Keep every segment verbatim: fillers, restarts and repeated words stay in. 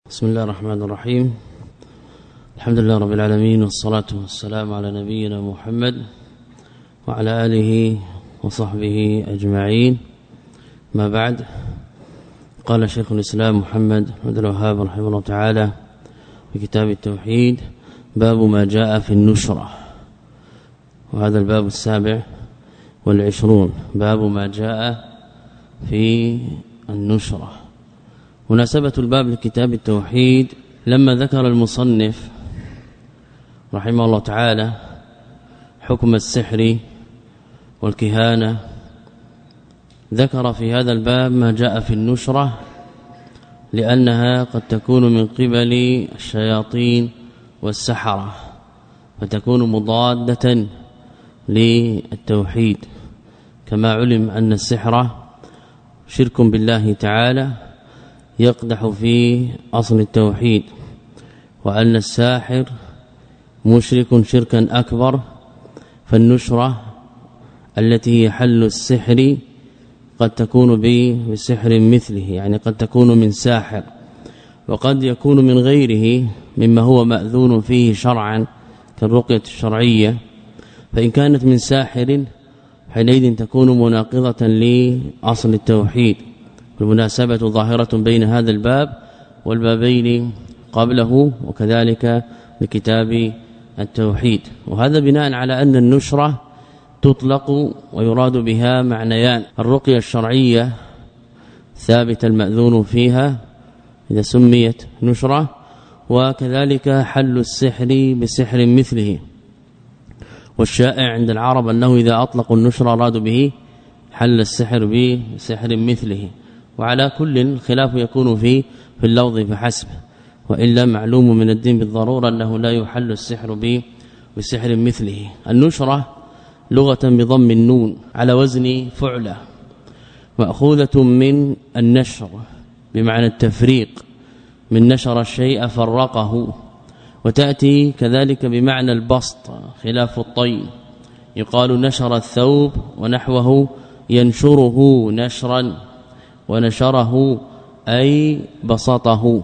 بسم الله الرحمن الرحيم. الحمد لله رب العالمين، والصلاة والسلام على نبينا محمد وعلى آله وصحبه أجمعين. ما بعد، قال شيخ الإسلام محمد بن الوهاب رحمه الله تعالى في كتاب التوحيد: باب ما جاء في النشرة. وهذا الباب السابع والعشرون، باب ما جاء في النشرة. مناسبة الباب لكتاب التوحيد: لما ذكر المصنف رحمه الله تعالى حكم السحر والكهانة، ذكر في هذا الباب ما جاء في النشرة، لأنها قد تكون من قبل الشياطين والسحرة، فتكون مضادة للتوحيد، كما علم أن السحر شرك بالله تعالى يقدح في أصل التوحيد، وأن الساحر مشرك شركا أكبر. فالنشرة التي هي حل السحر قد تكون بسحر مثله، يعني قد تكون من ساحر، وقد يكون من غيره مما هو مأذون فيه شرعا كالرقية الشرعية. فإن كانت من ساحر حينئذ تكون مناقضة لأصل التوحيد. والمناسبة ظاهرة بين هذا الباب والبابين قبله، وكذلك لكتاب التوحيد. وهذا بناء على أن النشرة تطلق ويراد بها معنيان: الرقية الشرعية ثابت المأذون فيها إذا سميت نشرة، وكذلك حل السحر بسحر مثله. والشائع عند العرب أنه إذا أطلقوا النشرة أرادوا به حل السحر بسحر مثله، وعلى كل الخلاف يكون في في اللفظ فحسب، وإلا معلوم من الدين بالضرورة أنه لا يحل السحر بسحر مثله. النشرة لغة بضم النون على وزن فعلة، مأخوذة من النشر بمعنى التفريق، من نشر الشيء فرقه، وتأتي كذلك بمعنى البسط خلاف الطي. يقال نشر الثوب ونحوه ينشره نشرا، ونشره أي بسطه.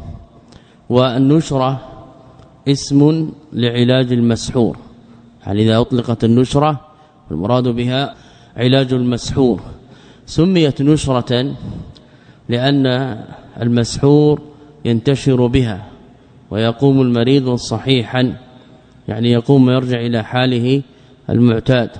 والنشرة اسم لعلاج المسحور، يعني إذا أطلقت النشرة المراد بها علاج المسحور. سميت نشرة لأن المسحور ينتشر بها ويقوم المريض صحيحا، يعني يقوم ويرجع إلى حاله المعتاد.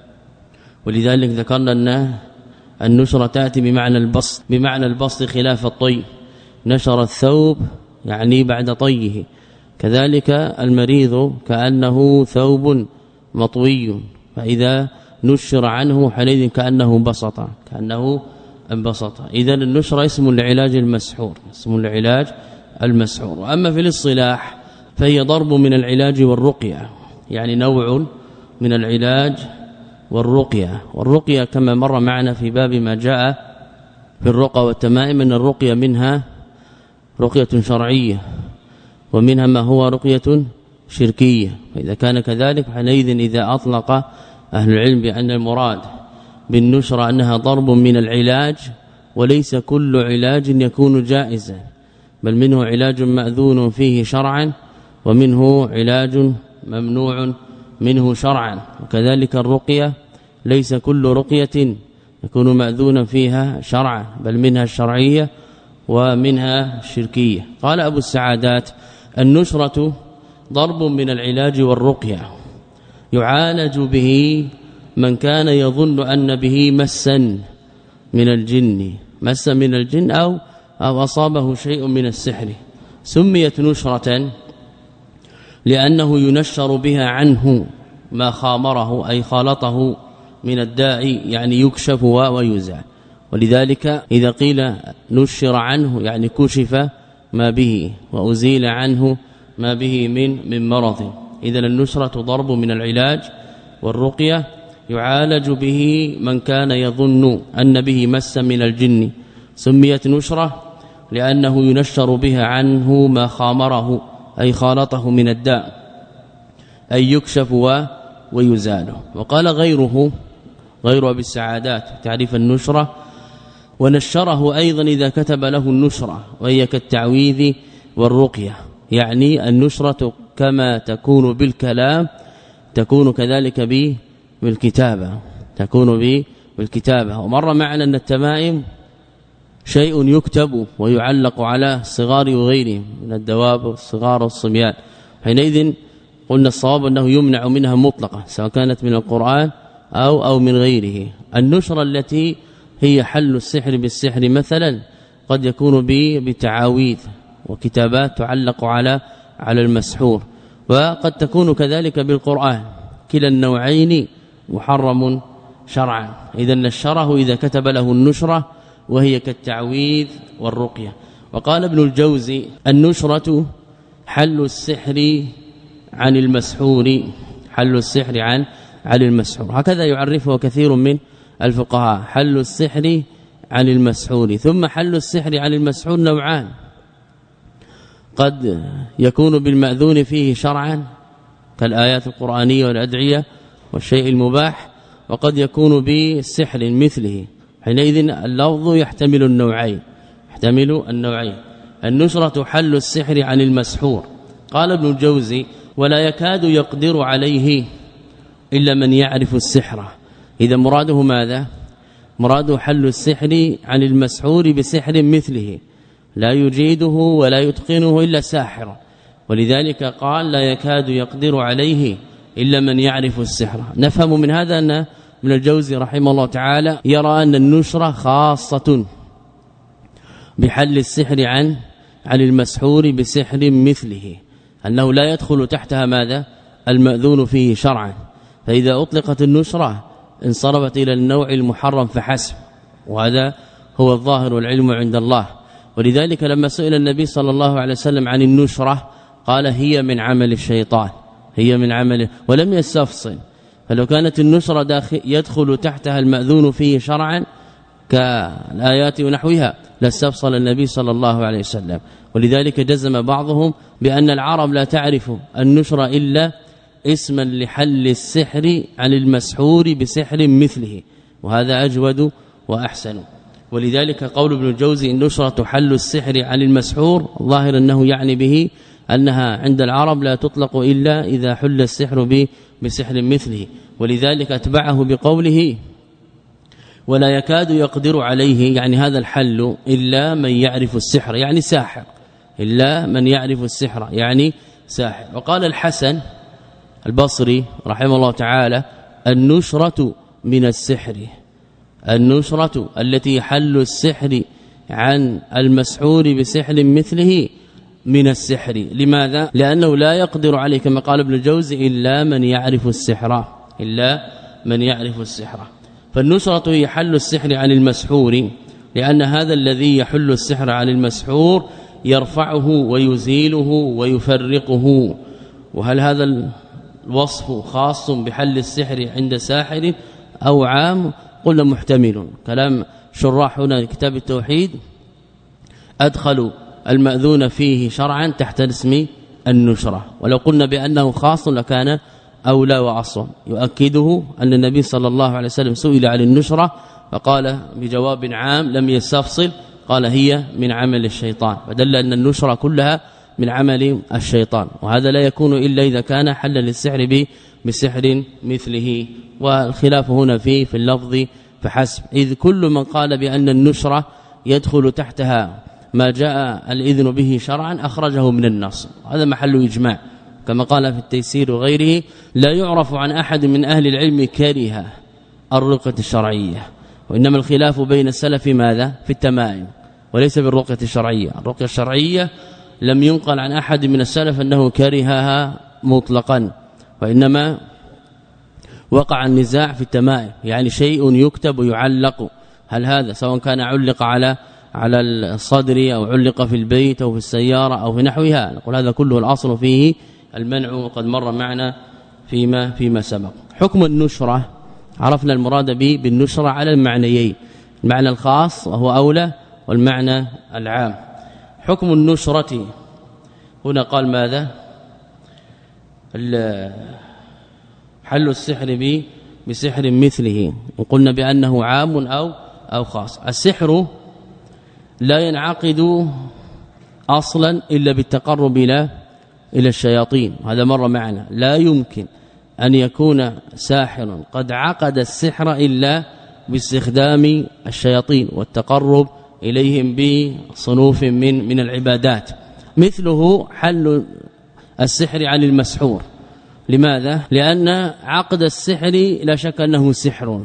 ولذلك ذكرنا أن النشرة تأتي بمعنى البسط، بمعنى البسط خلاف الطي. نشر الثوب يعني بعد طيه، كذلك المريض كأنه ثوب مطوي، فإذا نشر عنه حينئذ كأنه بسط، كأنه انبسط. إذا النشرة اسم لعلاج المسحور، اسم لعلاج المسحور. وأما في الاصطلاح فهي ضرب من العلاج والرقية، يعني نوع من العلاج والرقية. والرقية كما مر معنا في باب ما جاء في الرقى والتمائم أن الرقية منها رقية شرعية، ومنها ما هو رقية شركية. فإذا كان كذلك حينئذ إذا أطلق أهل العلم بأن المراد بالنشرة أنها ضرب من العلاج، وليس كل علاج يكون جائزا، بل منه علاج مأذون فيه شرعا، ومنه علاج ممنوع منه شرعا. وكذلك الرقية ليس كل رقية يكون مأذونا فيها شرعا، بل منها الشرعية ومنها الشركية. قال أبو السعادات: النشرة ضرب من العلاج والرقية يعالج به من كان يظن أن به مسا من الجن، مسا من الجن أو أو أصابه شيء من السحر. سميت نشرة لأنه ينشر بها عنه ما خامره أي خالطه من الداء، يعني يكشف ويزال. ولذلك إذا قيل نشر عنه يعني كشف ما به وأزيل عنه ما به من من مرض. إذا النشرة ضرب من العلاج والرقية يعالج به من كان يظن أن به مس من الجن. سميت نشرة لأنه ينشر بها عنه ما خامره أي خالطه من الداء، أي يكشف ويزال. وقال غيره غير أبي السعادات تعريف النشرة: ونشره أيضا إذا كتب له النشرة، وهي كالتعويذ والرقية، يعني النشرة كما تكون بالكلام تكون كذلك بالكتابة تكون بالكتابة. ومر معنا أن التمائم شيء يكتب ويعلق على الصغار وغيرهم من الدواب والصغار والصبيان، حينئذ قلنا الصواب أنه يمنع منها مطلقة سواء كانت من القرآن أو أو من غيره. النشرة التي هي حل السحر بالسحر مثلا قد يكون بتعاويذ وكتابات تعلق على على المسحور، وقد تكون كذلك بالقرآن، كلا النوعين محرم شرعا. إذا نشره إذا كتب له النشرة وهي كالتعويذ والرقية. وقال ابن الجوزي النشرة حل السحر عن المسحور، حل السحر عن عن المسحور، هكذا يعرفه كثير من الفقهاء، حل السحر عن المسحور. ثم حل السحر عن المسحور نوعان، قد يكون بالمأذون فيه شرعا كالآيات القرآنية والأدعية والشيء المباح، وقد يكون بالسحر مثله، حينئذ اللفظ يحتمل النوعين يحتمل النوعين. النشرة حل السحر عن المسحور. قال ابن الجوزي ولا يكاد يقدر عليه إلا من يعرف السحر. إذا مراده ماذا؟ مراده حل السحر عن المسحور بسحر مثله لا يجيده ولا يتقنه إلا ساحر، ولذلك قال لا يكاد يقدر عليه إلا من يعرف السحر. نفهم من هذا أن ابن الجوزي رحمه الله تعالى يرى أن النشرة خاصة بحل السحر عن عن المسحور بسحر مثله، أنه لا يدخل تحتها ماذا؟ المأذون فيه شرعا. فإذا أطلقت النشرة انصرفت إلى النوع المحرم فحسب، وهذا هو الظاهر والعلم عند الله. ولذلك لما سئل النبي صلى الله عليه وسلم عن النشرة قال هي من عمل الشيطان، هي من عمله، ولم يستفصل. فلو كانت النشرة داخل يدخل تحتها المأذون فيه شرعا كالآيات ونحوها لاستفصل النبي صلى الله عليه وسلم. ولذلك جزم بعضهم بأن العرب لا تعرف النشرة إلا اسما لحل السحر عن المسحور بسحر مثله، وهذا أجود وأحسن. ولذلك قول ابن الجوزي النشرة حل السحر عن المسحور ظاهر أنه يعني به أنها عند العرب لا تطلق إلا إذا حل السحر بسحر مثله. ولذلك اتبعه بقوله ولا يكاد يقدر عليه، يعني هذا الحل إلا من يعرف السحر يعني ساحر، إلا من يعرف السحر يعني ساحر. وقال الحسن البصري رحمه الله تعالى النشرة من السحر، النشرة التي حل السحر عن المسحور بسحر مثله من السحر. لماذا؟ لأنه لا يقدر عليه كما قال ابن الجوزي إلا من يعرف السحر، إلا من يعرف السحر. فالنشرة هي حل السحر عن المسحور، لأن هذا الذي يحل السحر عن المسحور يرفعه ويزيله ويفرقه. وهل هذا الوصف خاص بحل السحر عند ساحر أو عام؟ قلنا محتمل. كلام شراح هنا كتاب التوحيد أدخلوا المأذون فيه شرعا تحت اسم النشرة، ولو قلنا بأنه خاص لكان أولى وأصوب. يؤكده أن النبي صلى الله عليه وسلم سئل عن النشرة فقال بجواب عام لم يستفصل، قال هي من عمل الشيطان، فدل أن النشرة كلها من عمل الشيطان. وهذا لا يكون إلا إذا كان حلا للسحر بسحر مثله. والخلاف هنا فيه في اللفظ فحسب، إذ كل من قال بأن النشرة يدخل تحتها ما جاء الإذن به شرعا أخرجه من النص، هذا محل إجماع كما قال في التيسير وغيره. لا يعرف عن أحد من أهل العلم كره الرقية الشرعية، وإنما الخلاف بين السلف ماذا؟ في التمائم وليس بالرقية الشرعية. الرقية الشرعية لم ينقل عن أحد من السلف أنه كرهها مطلقا، وإنما وقع النزاع في التمائم، يعني شيء يكتب ويعلق، هل هذا سواء كان علق على على الصدر أو علق في البيت أو في السيارة أو في نحوها، نقول هذا كله الأصل فيه المنع، وقد مر معنا فيما فيما سبق. حكم النشرة عرفنا المراد به بالنشرة على المعنيين، المعنى الخاص وهو أولى والمعنى العام. حكم النشرة هنا قال ماذا؟ حل السحر به بسحر مثله، وقلنا بأنه عام أو أو خاص. السحر لا ينعقد اصلا الا بالتقرب الى الى الشياطين. هذا مر معنا. لا يمكن أن يكون ساحر قد عقد السحر إلا باستخدام الشياطين والتقرب إليهم بصنوف من من العبادات. مثله حل السحر عن المسحور. لماذا؟ لأن عقد السحر لا شك أنه سحر،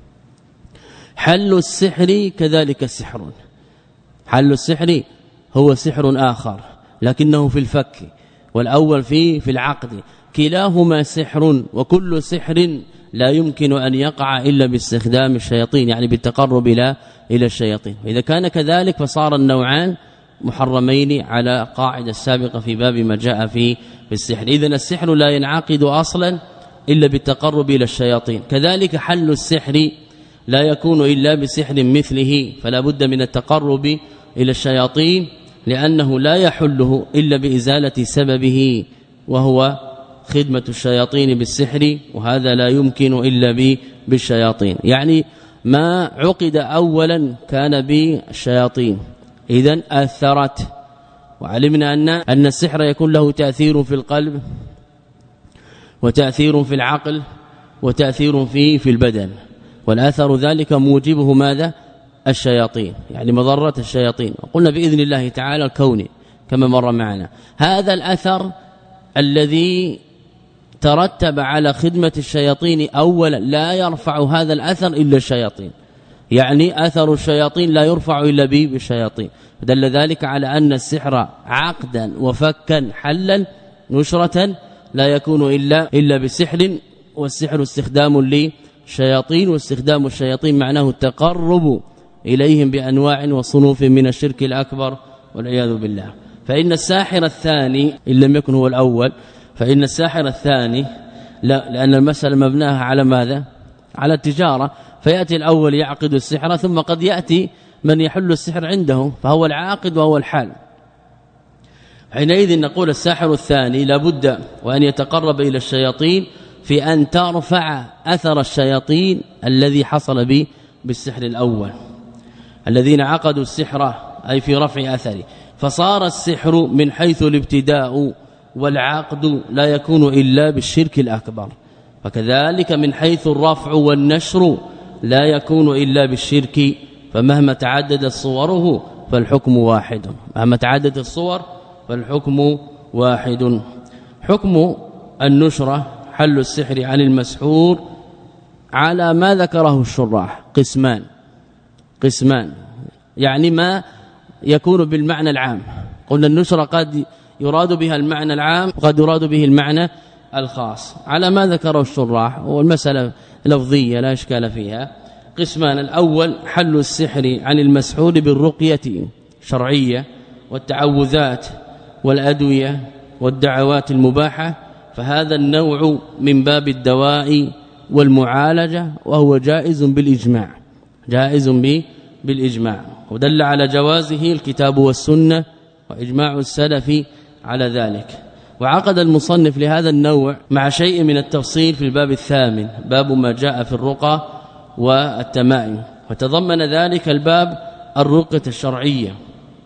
حل السحر كذلك سحر. حل السحر هو سحر آخر لكنه في الفك، والأول في في العقد. كلاهما سحر، وكل سحر لا يمكن أن يقع إلا باستخدام الشياطين، يعني بالتقرب إلى إلى الشياطين. إذا كان كذلك فصار النوعان محرمين على قاعدة السابقة في باب ما جاء في السحر. إذن السحر لا ينعقد أصلا إلا بالتقرب إلى الشياطين. كذلك حل السحر لا يكون إلا بسحر مثله، فلا بد من التقرب إلى الشياطين، لأنه لا يحله إلا بإزالة سببه وهو خدمة الشياطين بالسحر، وهذا لا يمكن إلا بالشياطين. يعني ما عقد أولا كان بالشياطين، إذن أثرت. وعلمنا أن أن السحر يكون له تأثير في القلب، وتأثير في العقل، وتأثير في في البدن، والأثر ذلك موجبه ماذا؟ الشياطين، يعني مضرة الشياطين. وقلنا بإذن الله تعالى الكوني كما مر معنا. هذا الأثر الذي ترتب على خدمة الشياطين أولا لا يرفع هذا الأثر إلا الشياطين، يعني أثر الشياطين لا يرفع إلا به بالشياطين. دل ذلك على أن السحر عقدا وفكا حلا نشرة لا يكون إلا إلا بسحر، والسحر استخدام للشياطين، واستخدام الشياطين معناه التقرب إليهم بأنواع وصنوف من الشرك الأكبر والعياذ بالله. فإن الساحر الثاني إن لم يكن هو الأول، فإن الساحر الثاني لا، لأن المسألة مبناها على ماذا؟ على التجارة. فيأتي الأول يعقد السحر، ثم قد يأتي من يحل السحر عنده، فهو العاقد وهو الحال. حينئذ نقول الساحر الثاني لابد وأن يتقرب إلى الشياطين في أن ترفع أثر الشياطين الذي حصل به بالسحر الأول، الذين عقدوا السحر أي في رفع أثره. فصار السحر من حيث الابتداء والعقد لا يكون إلا بالشرك الأكبر، وكذلك من حيث الرفع والنشر لا يكون إلا بالشرك. فمهما تعددت صوره فالحكم واحد، مهما تعددت الصور فالحكم واحد. حكم النشرة حل السحر عن المسحور على ما ذكره الشراح قسمان قسمان يعني ما يكون بالمعنى العام. قلنا النشرة قد يراد بها المعنى العام وقد يراد به المعنى الخاص على ما ذكره الشراح، والمسألة لفظية لا إشكال فيها. قسمان: الأول حل السحر عن المسحور بالرقية شرعية والتعوذات والأدوية والدعوات المباحة، فهذا النوع من باب الدواء والمعالجة، وهو جائز بالإجماع، جائز بالإجماع، ودل على جوازه الكتاب والسنة وإجماع السلف على ذلك. وعقد المصنف لهذا النوع مع شيء من التفصيل في الباب الثامن، باب ما جاء في الرقى والتمائم، وتضمن ذلك الباب الرقية الشرعية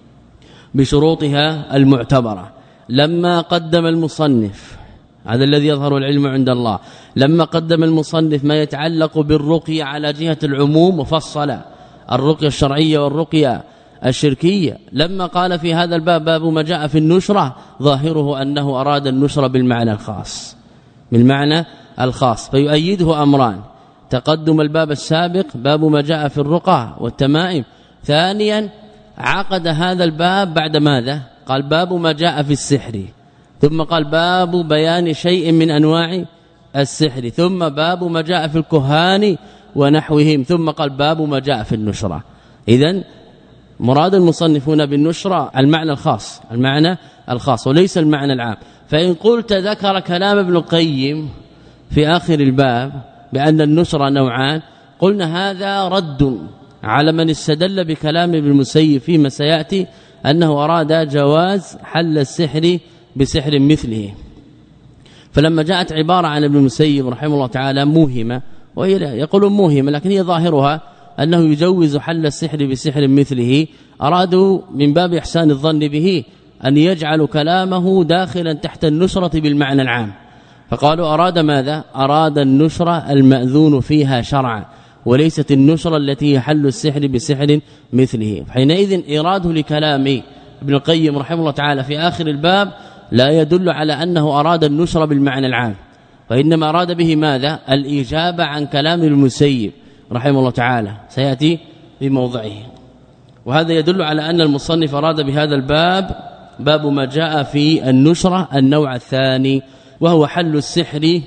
بشروطها المعتبرة. لما قدم المصنف، هذا الذي يظهر العلم عند الله، لما قدم المصنف ما يتعلق بالرقية على جهة العموم وفصل الرقية الشرعية والرقية الشركية، لما قال في هذا الباب باب ما جاء في النشرة، ظاهره أنه أراد النشرة بالمعنى الخاص، بالمعنى الخاص، فيؤيده أمران: تقدم الباب السابق باب ما جاء في الرقى والتمائم، ثانيا عقد هذا الباب بعد ماذا؟ قال باب ما جاء في السحر، ثم قال باب بيان شيء من أنواع السحر، ثم باب ما جاء في الكهان ونحوهم، ثم قال باب ما جاء في النشرة. إذن مراد المصنفون بالنشرة المعنى الخاص، المعنى الخاص وليس المعنى العام. فإن قلت ذكر كلام ابن القيم في آخر الباب بأن النشرة نوعان، قلنا هذا رد على من استدل بكلام ابن المسيب فيما سيأتي أنه أراد جواز حل السحر بسحر مثله. فلما جاءت عبارة عن ابن المسيب رحمه الله تعالى موهمة، وهي يقولون موهمة لكن هي ظاهرها أنه يجوز حل السحر بسحر مثله، أرادوا من باب إحسان الظن به أن يجعل كلامه داخلا تحت النشرة بالمعنى العام، فقالوا أراد ماذا؟ أراد النشرة المأذون فيها شرعا، وليست النشرة التي يحل السحر بسحر مثله. حينئذ إراده لكلام ابن القيم رحمه الله تعالى في آخر الباب لا يدل على أنه أراد النشرة بالمعنى العام، وإنما أراد به ماذا؟ الإجابة عن كلام المسيب رحمه الله تعالى سيأتي بموضعه. وهذا يدل على أن المصنف أراد بهذا الباب باب ما جاء في النشرة النوع الثاني، وهو حل السحر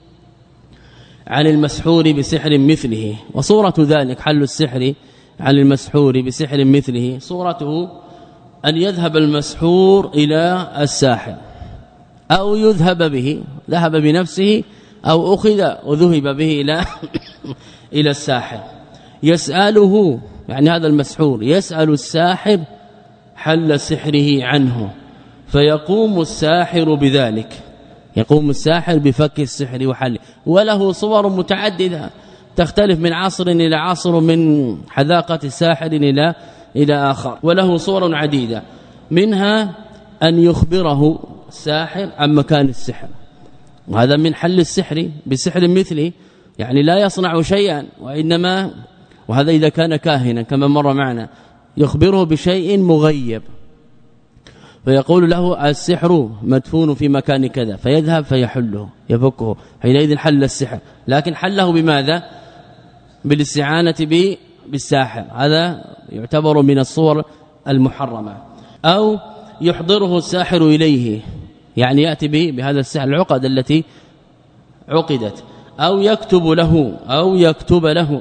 عن المسحور بسحر مثله. وصورة ذلك حل السحر عن المسحور بسحر مثله صورته أن يذهب المسحور إلى الساحر أو يذهب به، ذهب بنفسه أو أخذ وذهب به إلى إلى الساحر، يسأله يعني هذا المسحور يسأل الساحر حل سحره عنه، فيقوم الساحر بذلك، يقوم الساحر بفك السحر وحله. وله صور متعددة تختلف من عصر إلى عصر، من حذاقة الساحر إلى إلى آخر، وله صور عديدة، منها أن يخبره الساحر عن مكان السحر، وهذا من حل السحر بسحر مثله، يعني لا يصنع شيئا وإنما، وهذا إذا كان كاهنا كما مر معنا، يخبره بشيء مغيب فيقول له السحر مدفون في مكان كذا، فيذهب فيحله يفكه، حينئذ حل السحر. لكن حله بماذا؟ بالاستعانة بالساحر، هذا يعتبر من الصور المحرمة. أو يحضره الساحر إليه، يعني يأتي به بهذا السحر العقد التي عقدت، أو يكتب له أو يكتب له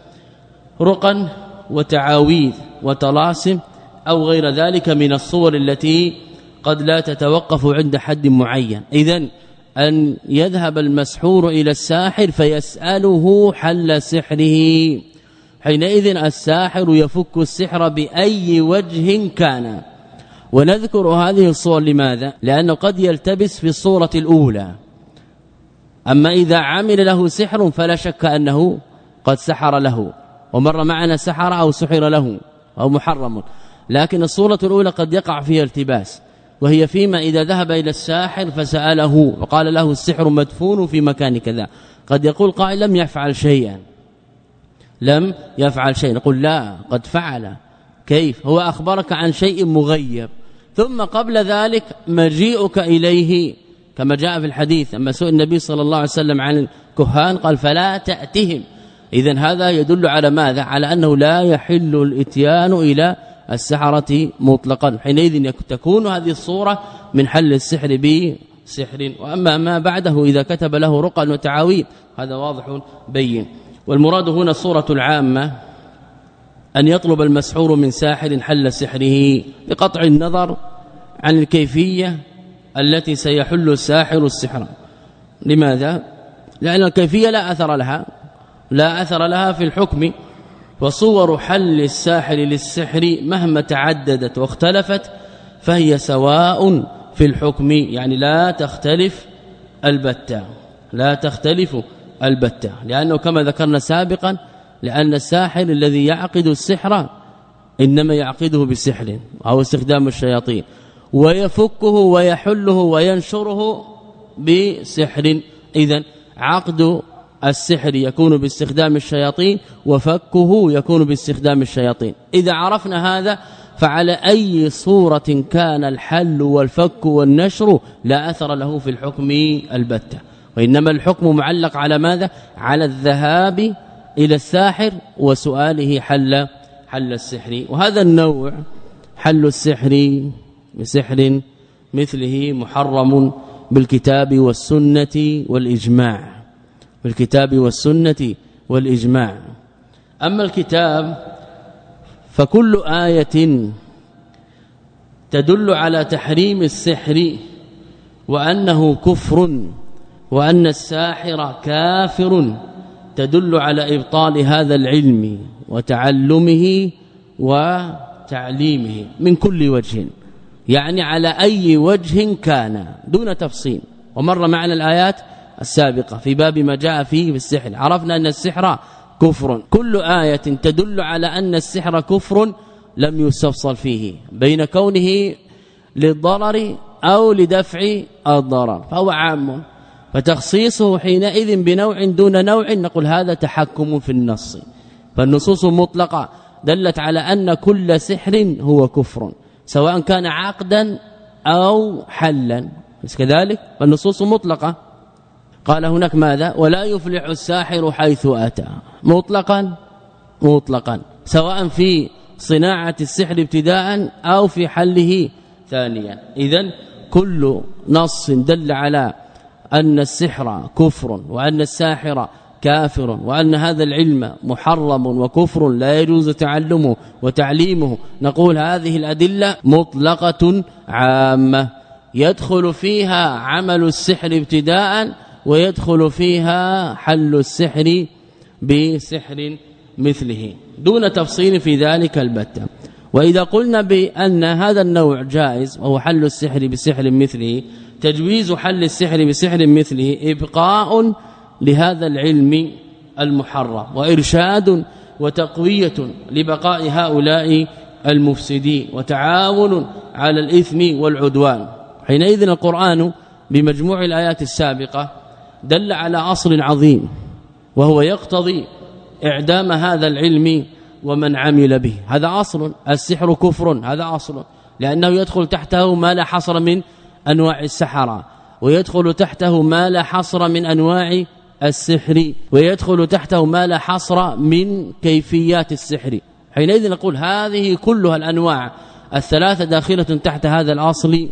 رقا وتعاويذ وطلاسم أو غير ذلك من الصور التي قد لا تتوقف عند حد معين. إذن أن يذهب المسحور إلى الساحر فيسأله حل سحره، حينئذ الساحر يفك السحر بأي وجه كان. ونذكر هذه الصور لماذا؟ لأنه قد يلتبس في الصورة الأولى، أما إذا عمل له سحر فلا شك أنه قد سحر له، ومر معنا سحر أو سحر له أو محرم. لكن الصورة الأولى قد يقع فيها التباس، وهي فيما إذا ذهب إلى الساحر فسأله وقال له السحر مدفون في مكان كذا، قد يقول قائل لم يفعل شيئا، لم يفعل شيئا، نقول لا قد فعل. كيف؟ هو أخبرك عن شيء مغيب، ثم قبل ذلك مجيئك إليه كما جاء في الحديث أما سئل النبي صلى الله عليه وسلم عن الكهان قال فلا تأتهم. إذن هذا يدل على ماذا؟ على أنه لا يحل الاتيان إلى السحرة مطلقا، حينئذ تكون هذه الصورة من حل السحر بسحر. وأما ما بعده إذا كتب له رقا وتعاويذ هذا واضح بين. والمراد هنا الصورة العامة أن يطلب المسحور من ساحر حل سحره بقطع النظر عن الكيفية التي سيحل الساحر السحر. لماذا؟ لأن الكيفية لا أثر لها لا أثر لها في الحكم، وصور حل الساحر للسحر مهما تعددت واختلفت فهي سواء في الحكم، يعني لا تختلف البتة لا تختلف البتة لأنه كما ذكرنا سابقا لأن الساحر الذي يعقد السحر إنما يعقده بسحر أو استخدام الشياطين، ويفكه ويحله وينشره بسحر. إذن عقد السحر يكون باستخدام الشياطين وفكه يكون باستخدام الشياطين. إذا عرفنا هذا فعلى أي صورة كان الحل والفك والنشر لا أثر له في الحكم البتة، وإنما الحكم معلق على ماذا؟ على الذهاب إلى الساحر وسؤاله حل حل السحر. وهذا النوع حل السحر بسحر مثله محرم بالكتاب والسنة والإجماع بالكتاب والسنة والإجماع. أما الكتاب فكل آية تدل على تحريم السحر وأنه كفر وأن الساحر كافر تدل على إبطال هذا العلم وتعلمه وتعليمه من كل وجه، يعني على أي وجه كان دون تفصيل. ومر معنا الآيات السابقة في باب ما جاء فيه بالسحر، عرفنا أن السحر كفر. كل آية تدل على أن السحر كفر لم يستفصل فيه بين كونه للضرر أو لدفع الضرر فهو عام، فتخصيصه حينئذ بنوع دون نوع نقول هذا تحكم في النص. فالنصوص المطلقة دلت على أن كل سحر هو كفر سواء كان عقدا أو حلا، بس كذلك فالنصوص مطلقة. قال هناك ماذا؟ ولا يفلح الساحر حيث أتى، مطلقا مطلقا سواء في صناعة السحر ابتداء أو في حله ثانيا. إذن كل نص دل على أن السحر كفر وأن الساحر كافر وأن هذا العلم محرم وكفر لا يجوز تعلمه وتعليمه، نقول هذه الأدلة مطلقة عامة يدخل فيها عمل السحر ابتداء ويدخل فيها حل السحر بسحر مثله دون تفصيل في ذلك البتة. وإذا قلنا بأن هذا النوع جائز وهو حل السحر بسحر مثله، تجويز حل السحر بسحر مثله إبقاء لهذا العلم المحرم وإرشاد وتقوية لبقاء هؤلاء المفسدين وتعاون على الإثم والعدوان. حينئذ القرآن بمجموع الآيات السابقة دل على أصل عظيم وهو يقتضي إعدام هذا العلم ومن عمل به. هذا أصل، السحر كفر، هذا أصل، لأنه يدخل تحته ما لا حصر من أنواع السحرة، ويدخل تحته ما لا حصر من أنواع السحر، ويدخل تحته ما لا حصر من كيفيات السحر. حينئذ نقول هذه كلها الأنواع الثلاثة داخلة تحت هذا الأصل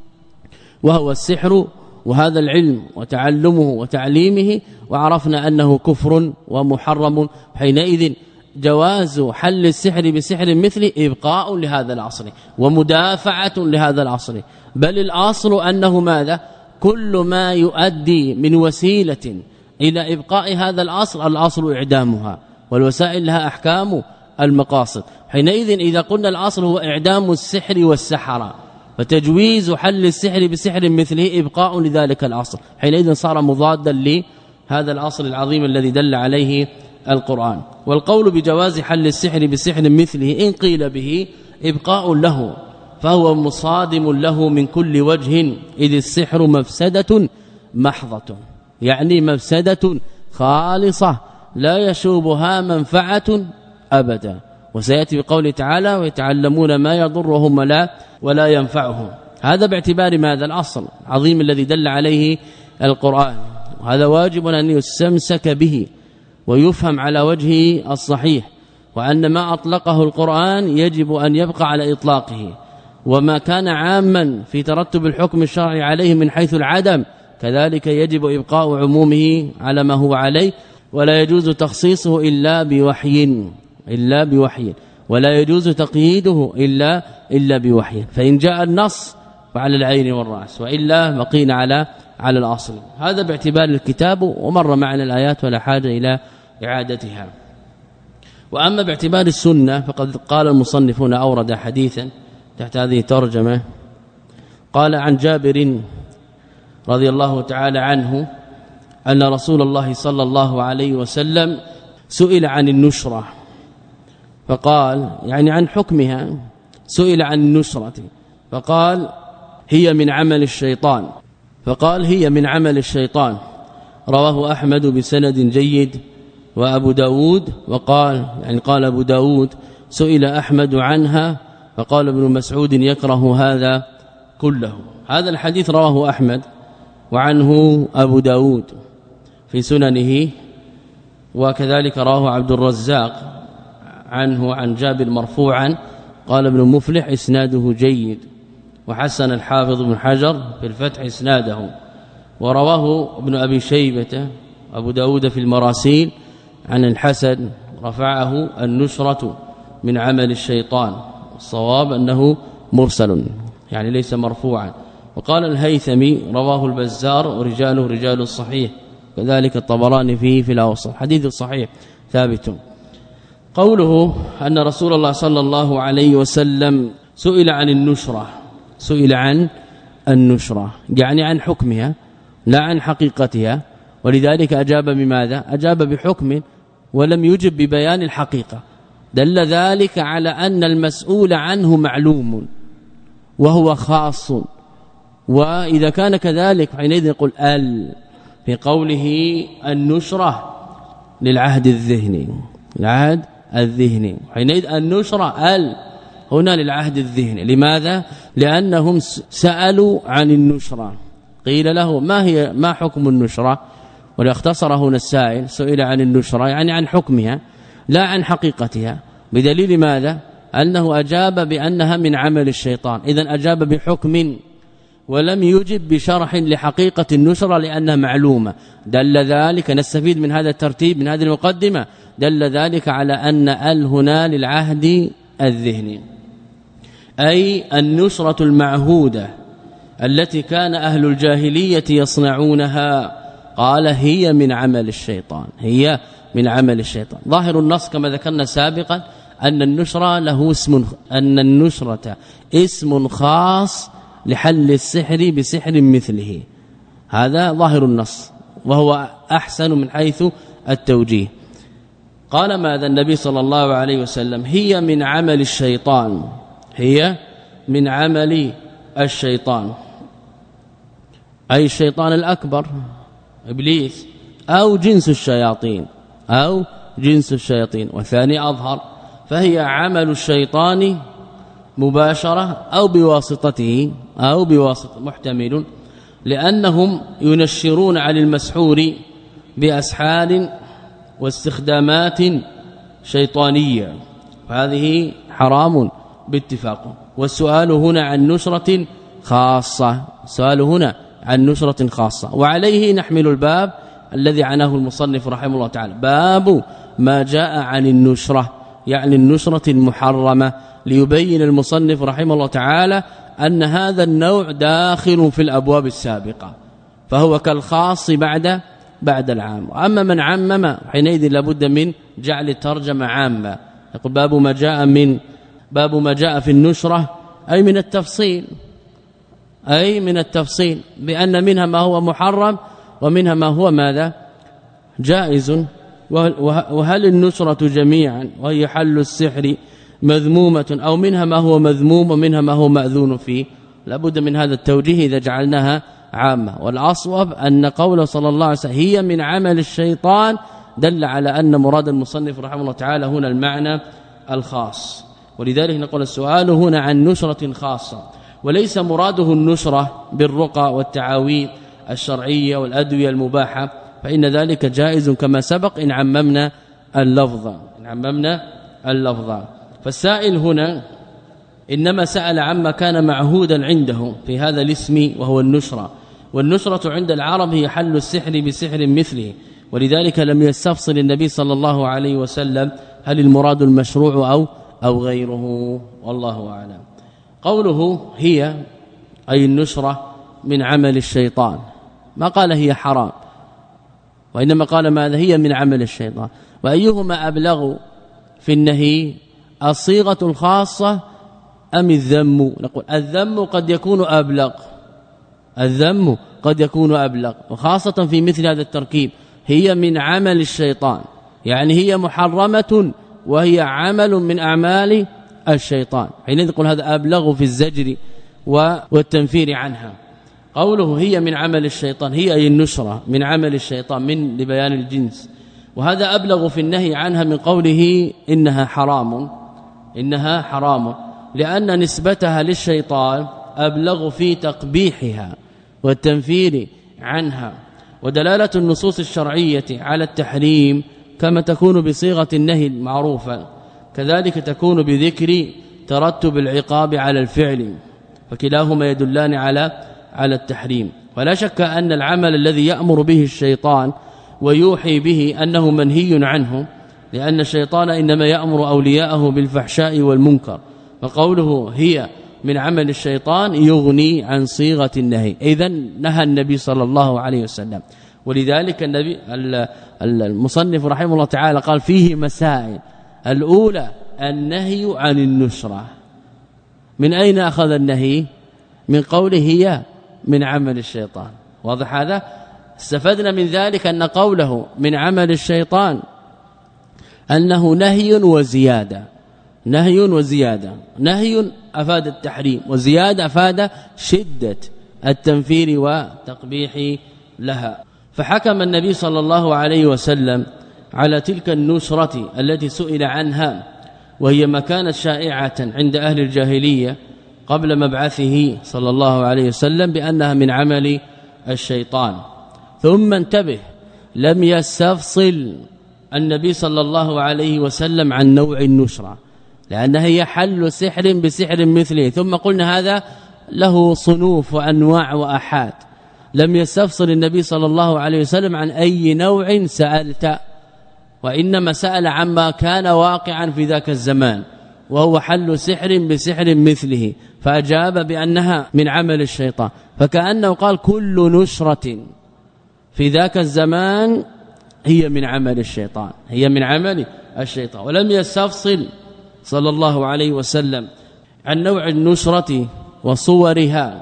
وهو السحر وهذا العلم وتعلمه وتعليمه، وعرفنا أنه كفر ومحرم. حينئذ جواز حل السحر بسحر مثله إبقاء لهذا الأصل ومدافعة لهذا الأصل، بل الأصل أنه ماذا؟ كل ما يؤدي من وسيلة إلى إبقاء هذا الأصل الأصل إعدامها، والوسائل لها أحكام المقاصد. حينئذ إذا قلنا الأصل هو إعدام السحر والسحرة، فتجويز حل السحر بسحر مثله إبقاء لذلك الأصل، حينئذ صار مضادا لهذا الأصل العظيم الذي دل عليه القرآن. والقول بجواز حل السحر بسحر مثله إن قيل به إبقاء له فهو مصادم له من كل وجه، إذ السحر مفسدة محضة، يعني مفسدة خالصة لا يشوبها منفعة أبدا. وسيأتي بقوله تعالى ويتعلمون ما يضرهم ولا ولا ينفعهم، هذا باعتبار ماذا؟ الأصل العظيم الذي دل عليه القرآن، وهذا واجب أن يستمسك به ويفهم على وجهه الصحيح، وأن ما أطلقه القرآن يجب أن يبقى على إطلاقه، وما كان عاما في ترتب الحكم الشرعي عليه من حيث العدم كذلك يجب إبقاء عمومه على ما هو عليه، ولا يجوز تخصيصه إلا بوحي إلا بوحي ولا يجوز تقييده إلا إلا بوحي. فإن جاء النص فعلى العين والرأس، وإلا بقينا على على الأصل. هذا باعتبار الكتاب، ومر معنا الآيات ولا حاجة إلى إعادتها. وأما باعتبار السنة فقد قال المصنفون أورد حديثا تحت هذه الترجمة، قال عن جابر رضي الله تعالى عنه أن رسول الله صلى الله عليه وسلم سئل عن النشرة فقال، يعني عن حكمها، سئل عن النشرة فقال هي من عمل الشيطان، فقال هي من عمل الشيطان. رواه أحمد بسند جيد وأبو داود، وقال يعني قال أبو داود سئل أحمد عنها فقال ابن مسعود يكره هذا كله. هذا الحديث رواه أحمد وعنه أبو داود في سننه، وكذلك رواه عبد الرزاق عنه عن جابر مرفوعا. قال ابن مفلح إسناده جيد، وحسن الحافظ بن حجر في الفتح إسناده. ورواه ابن أبي شيبة أبو داود في المراسيل عن الحسن رفعه النشرة من عمل الشيطان، الصواب أنه مرسل يعني ليس مرفوعا. وقال الهيثمي رواه البزار ورجاله رجال الصحيح، كذلك الطبراني فيه في الأوسط، حديث صحيح ثابت. قوله أن رسول الله صلى الله عليه وسلم سئل عن النشرة، سئل عن النشرة يعني عن حكمها لا عن حقيقتها، ولذلك أجاب بماذا؟ أجاب بحكم ولم يجب ببيان الحقيقة، دل ذلك على أن المسؤول عنه معلوم وهو خاص. وإذا كان كذلك حينئذ نقول ال في قوله النشرة للعهد الذهني، العهد الذهني حينئذ النشرة ال هنا للعهد الذهني. لماذا؟ لأنهم سألوا عن النشرة، قيل له ما هي ما حكم النشرة، ولاختصر هنا السائل سئل عن النشرة يعني عن حكمها لا عن حقيقتها، بدليل ماذا؟ أنه أجاب بأنها من عمل الشيطان، إذن أجاب بحكم ولم يجب بشرح لحقيقة النشرة لأنها معلومة. دل ذلك نستفيد من هذا الترتيب من هذه المقدمة، دل ذلك على أن ال هنا للعهد الذهني، أي النشرة المعهودة التي كان أهل الجاهلية يصنعونها، قال هي من عمل الشيطان، هي من عمل الشيطان. ظاهر النص كما ذكرنا سابقا أن النشرة له اسم، أن النشرة اسم خاص لحل السحر بسحر مثله، هذا ظاهر النص وهو أحسن من حيث التوجيه. قال ماذا النبي صلى الله عليه وسلم؟ هي من عمل الشيطان، هي من عمل الشيطان، أي الشيطان الأكبر إبليس أو جنس الشياطين أو جنس الشياطين، والثاني أظهر، فهي عمل الشيطان مباشرة أو بواسطته أو بواسطة محتمل، لأنهم ينشرون عن المسحور بأسحار واستخدامات شيطانية، فهذه حرام باتفاق. والسؤال هنا عن نشرة خاصة، السؤال هنا عن نشرة خاصة، وعليه نحمل الباب الذي عناه المصنف رحمه الله تعالى، باب ما جاء عن النشرة، يعني النشرة المحرمة، ليبين المصنف رحمه الله تعالى أن هذا النوع داخل في الأبواب السابقة، فهو كالخاص بعد بعد العام. أما من عمم حينئذ لابد من جعل الترجمة عامة، يقول باب ما جاء من باب ما جاء في النشرة، أي من التفصيل، أي من التفصيل بأن منها ما هو محرم ومنها ما هو ماذا جائز. وهل النشرة جميعا وهي حل السحر مذمومة أو منها ما هو مذموم ومنها ما هو مأذون فيه؟ لابد من هذا التوجيه إذا جعلناها عامة. والأصوب أن قول صلى الله عليه وسلم هي من عمل الشيطان دل على أن مراد المصنف رحمه الله تعالى هنا المعنى الخاص. ولذلك نقول السؤال هنا عن نشرة خاصة، وليس مراده النشرة بالرقى والتعاويذ الشرعية والأدوية المباحة، فإن ذلك جائز كما سبق إن عممنا اللفظ إن عممنا اللفظ. فالسائل هنا إنما سأل عما كان معهودا عنده في هذا الاسم وهو النشرة، والنشرة عند العرب هي حل السحر بسحر مثله، ولذلك لم يستفصل النبي صلى الله عليه وسلم هل المراد المشروع أو أو غيره، والله أعلم. قوله هي أي النشرة من عمل الشيطان، ما قال هي حرام، وإنما قال ماذا؟ هي من عمل الشيطان. وأيهما أبلغ في النهي، الصيغة الخاصة أم الذم؟ نقول الذم قد يكون أبلغ، الذم قد يكون أبلغ، وخاصة في مثل هذا التركيب، هي من عمل الشيطان، يعني هي محرمة وهي عمل من أعمال الشيطان، حين نقول هذا أبلغ في الزجر والتنفير عنها. قوله هي من عمل الشيطان، هي أي النشرة من عمل الشيطان، من لبيان الجنس، وهذا أبلغ في النهي عنها من قوله إنها حرام، إنها حرام، لأن نسبتها للشيطان أبلغ في تقبيحها والتنفير عنها. ودلالة النصوص الشرعية على التحريم كما تكون بصيغة النهي المعروفة، كذلك تكون بذكر ترتب العقاب على الفعل، فكلاهما يدلان على على التحريم. ولا شك أن العمل الذي يأمر به الشيطان ويوحي به أنه منهي عنه، لأن الشيطان إنما يأمر أولياءه بالفحشاء والمنكر، فقوله هي من عمل الشيطان يغني عن صيغة النهي، إذن نهى النبي صلى الله عليه وسلم. ولذلك النبي المصنف رحمه الله تعالى قال فيه مسائل، الأولى النهي عن النشرة. من أين أخذ النهي؟ من قوله هي من عمل الشيطان، واضح هذا؟ استفدنا من ذلك أن قوله من عمل الشيطان أنه نهي وزيادة، نهي وزيادة. نهي أفاد التحريم، وزيادة أفاد شدة التنفير وتقبيح لها. فحكم النبي صلى الله عليه وسلم على تلك النشرة التي سئل عنها، وهي ما كانت شائعة عند أهل الجاهلية قبل مبعثه صلى الله عليه وسلم، بأنها من عمل الشيطان. ثم انتبه، لم يستفصل النبي صلى الله عليه وسلم عن نوع النشرة، لأنها هي حل سحر بسحر مثله. ثم قلنا هذا له صنوف وأنواع وأحاد. لم يستفصل النبي صلى الله عليه وسلم عن أي نوع سألت، وإنما سأل عما كان واقعا في ذاك الزمان، وهو حل سحر بسحر مثله، فأجاب بأنها من عمل الشيطان. فكأنه قال كل نشرة في ذاك الزمان هي من عمل الشيطان، هي من عمل الشيطان. ولم يستفصل صلى الله عليه وسلم عن نوع النشرة وصورها،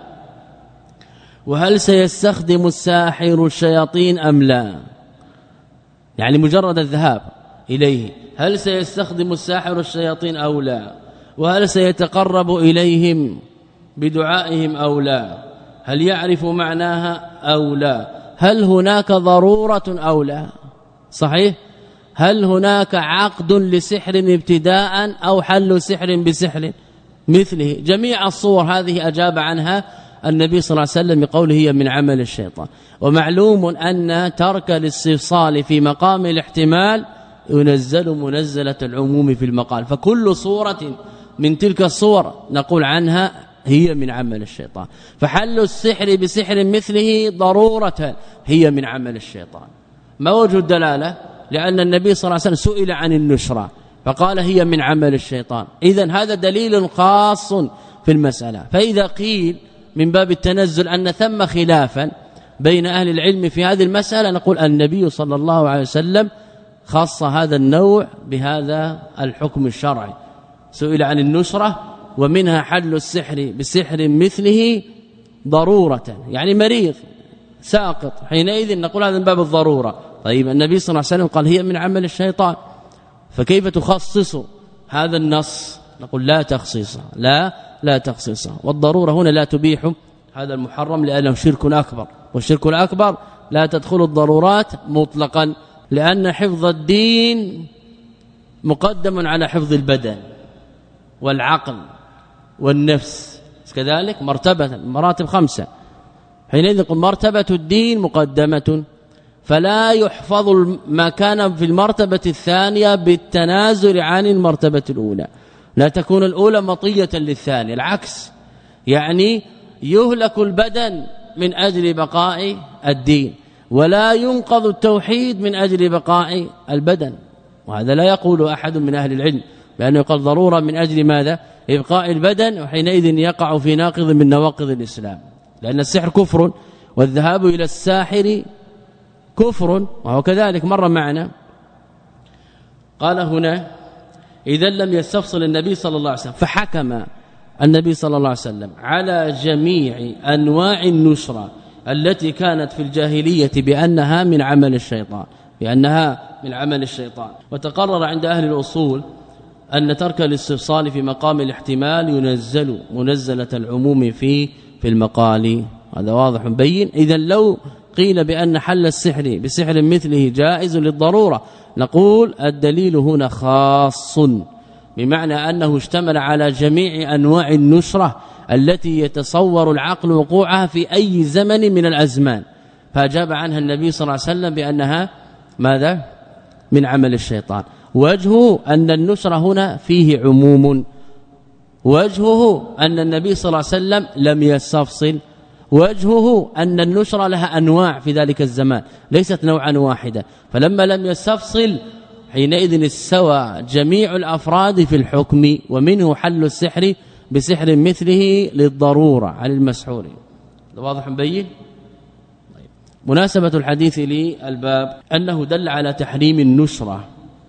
وهل سيستخدم الساحر الشياطين أم لا، يعني مجرد الذهاب إليه، هل سيستخدم الساحر الشياطين أو لا، وهل سيتقرب إليهم بدعائهم أو لا، هل يعرف معناها أو لا، هل هناك ضرورة أو لا، صحيح، هل هناك عقد لسحر ابتداء أو حل سحر بسحر مثله. جميع الصور هذه أجاب عنها النبي صلى الله عليه وسلم بقوله هي من عمل الشيطان. ومعلوم أن ترك الاستفصال في مقام الاحتمال ينزل منزلة العموم في المقال، فكل صورة من تلك الصور نقول عنها هي من عمل الشيطان. فحل السحر بسحر مثله ضرورة هي من عمل الشيطان. ما وجه الدلالة؟ لأن النبي صلى الله عليه وسلم سئل عن النشرة فقال هي من عمل الشيطان، إذن هذا دليل خاص في المسألة. فإذا قيل من باب التنزل أن ثم خلافا بين أهل العلم في هذه المسألة، نقول النبي صلى الله عليه وسلم خاص هذا النوع بهذا الحكم الشرعي. سئل عن النشرة ومنها حل السحر بسحر مثله ضرورة، يعني مريض ساقط، حينئذ نقول هذا من باب الضرورة. طيب النبي صلى الله عليه وسلم قال هي من عمل الشيطان، فكيف تخصص هذا النص؟ نقول لا تخصيصه، لا لا تخصيصه. والضرورة هنا لا تبيح هذا المحرم لأنه شرك أكبر، والشرك الأكبر لا تدخل الضرورات مطلقا، لأن حفظ الدين مقدم على حفظ البدن والعقل والنفس، كذلك مرتبة مراتب خمسة. حينئذ نقول مرتبة الدين مقدمة، فلا يحفظ ما كان في المرتبة الثانية بالتنازل عن المرتبة الأولى، لا تكون الأولى مطية للثانية، العكس، يعني يهلك البدن من أجل بقاء الدين، ولا ينقض التوحيد من أجل بقاء البدن. وهذا لا يقول أحد من أهل العلم، بأنه يقال ضرورة من أجل ماذا؟ إبقاء البدن، وحينئذ يقع في ناقض من نواقض الإسلام، لأن السحر كفر والذهاب إلى الساحر كفر، وهو كذلك مر معنا. قال هنا إذا لم يستفصل النبي صلى الله عليه وسلم، فحكم النبي صلى الله عليه وسلم على جميع أنواع النشرة التي كانت في الجاهلية بأنها من عمل الشيطان، بأنها من عمل الشيطان. وتقرر عند أهل الأصول أن ترك الاستفصال في مقام الاحتمال ينزل منزلة العموم في في المقال، هذا واضح بين. إذا لو قيل بأن حل السحر بسحر مثله جائز للضرورة، نقول الدليل هنا خاص، بمعنى أنه اشتمل على جميع أنواع النشرة التي يتصور العقل وقوعها في أي زمن من الأزمان، فأجاب عنها النبي صلى الله عليه وسلم بأنها ماذا؟ من عمل الشيطان. وجهه أن النشرة هنا فيه عموم، وجهه أن النبي صلى الله عليه وسلم لم يستفصل، وجهه أن النشرة لها أنواع في ذلك الزمان ليست نوعا واحدة، فلما لم يستفصل حينئذ استوى جميع الأفراد في الحكم، ومنه حل السحر بسحر مثله للضرورة عن المسحور. واضح بين؟ مناسبة الحديث للباب أنه دل على تحريم النشرة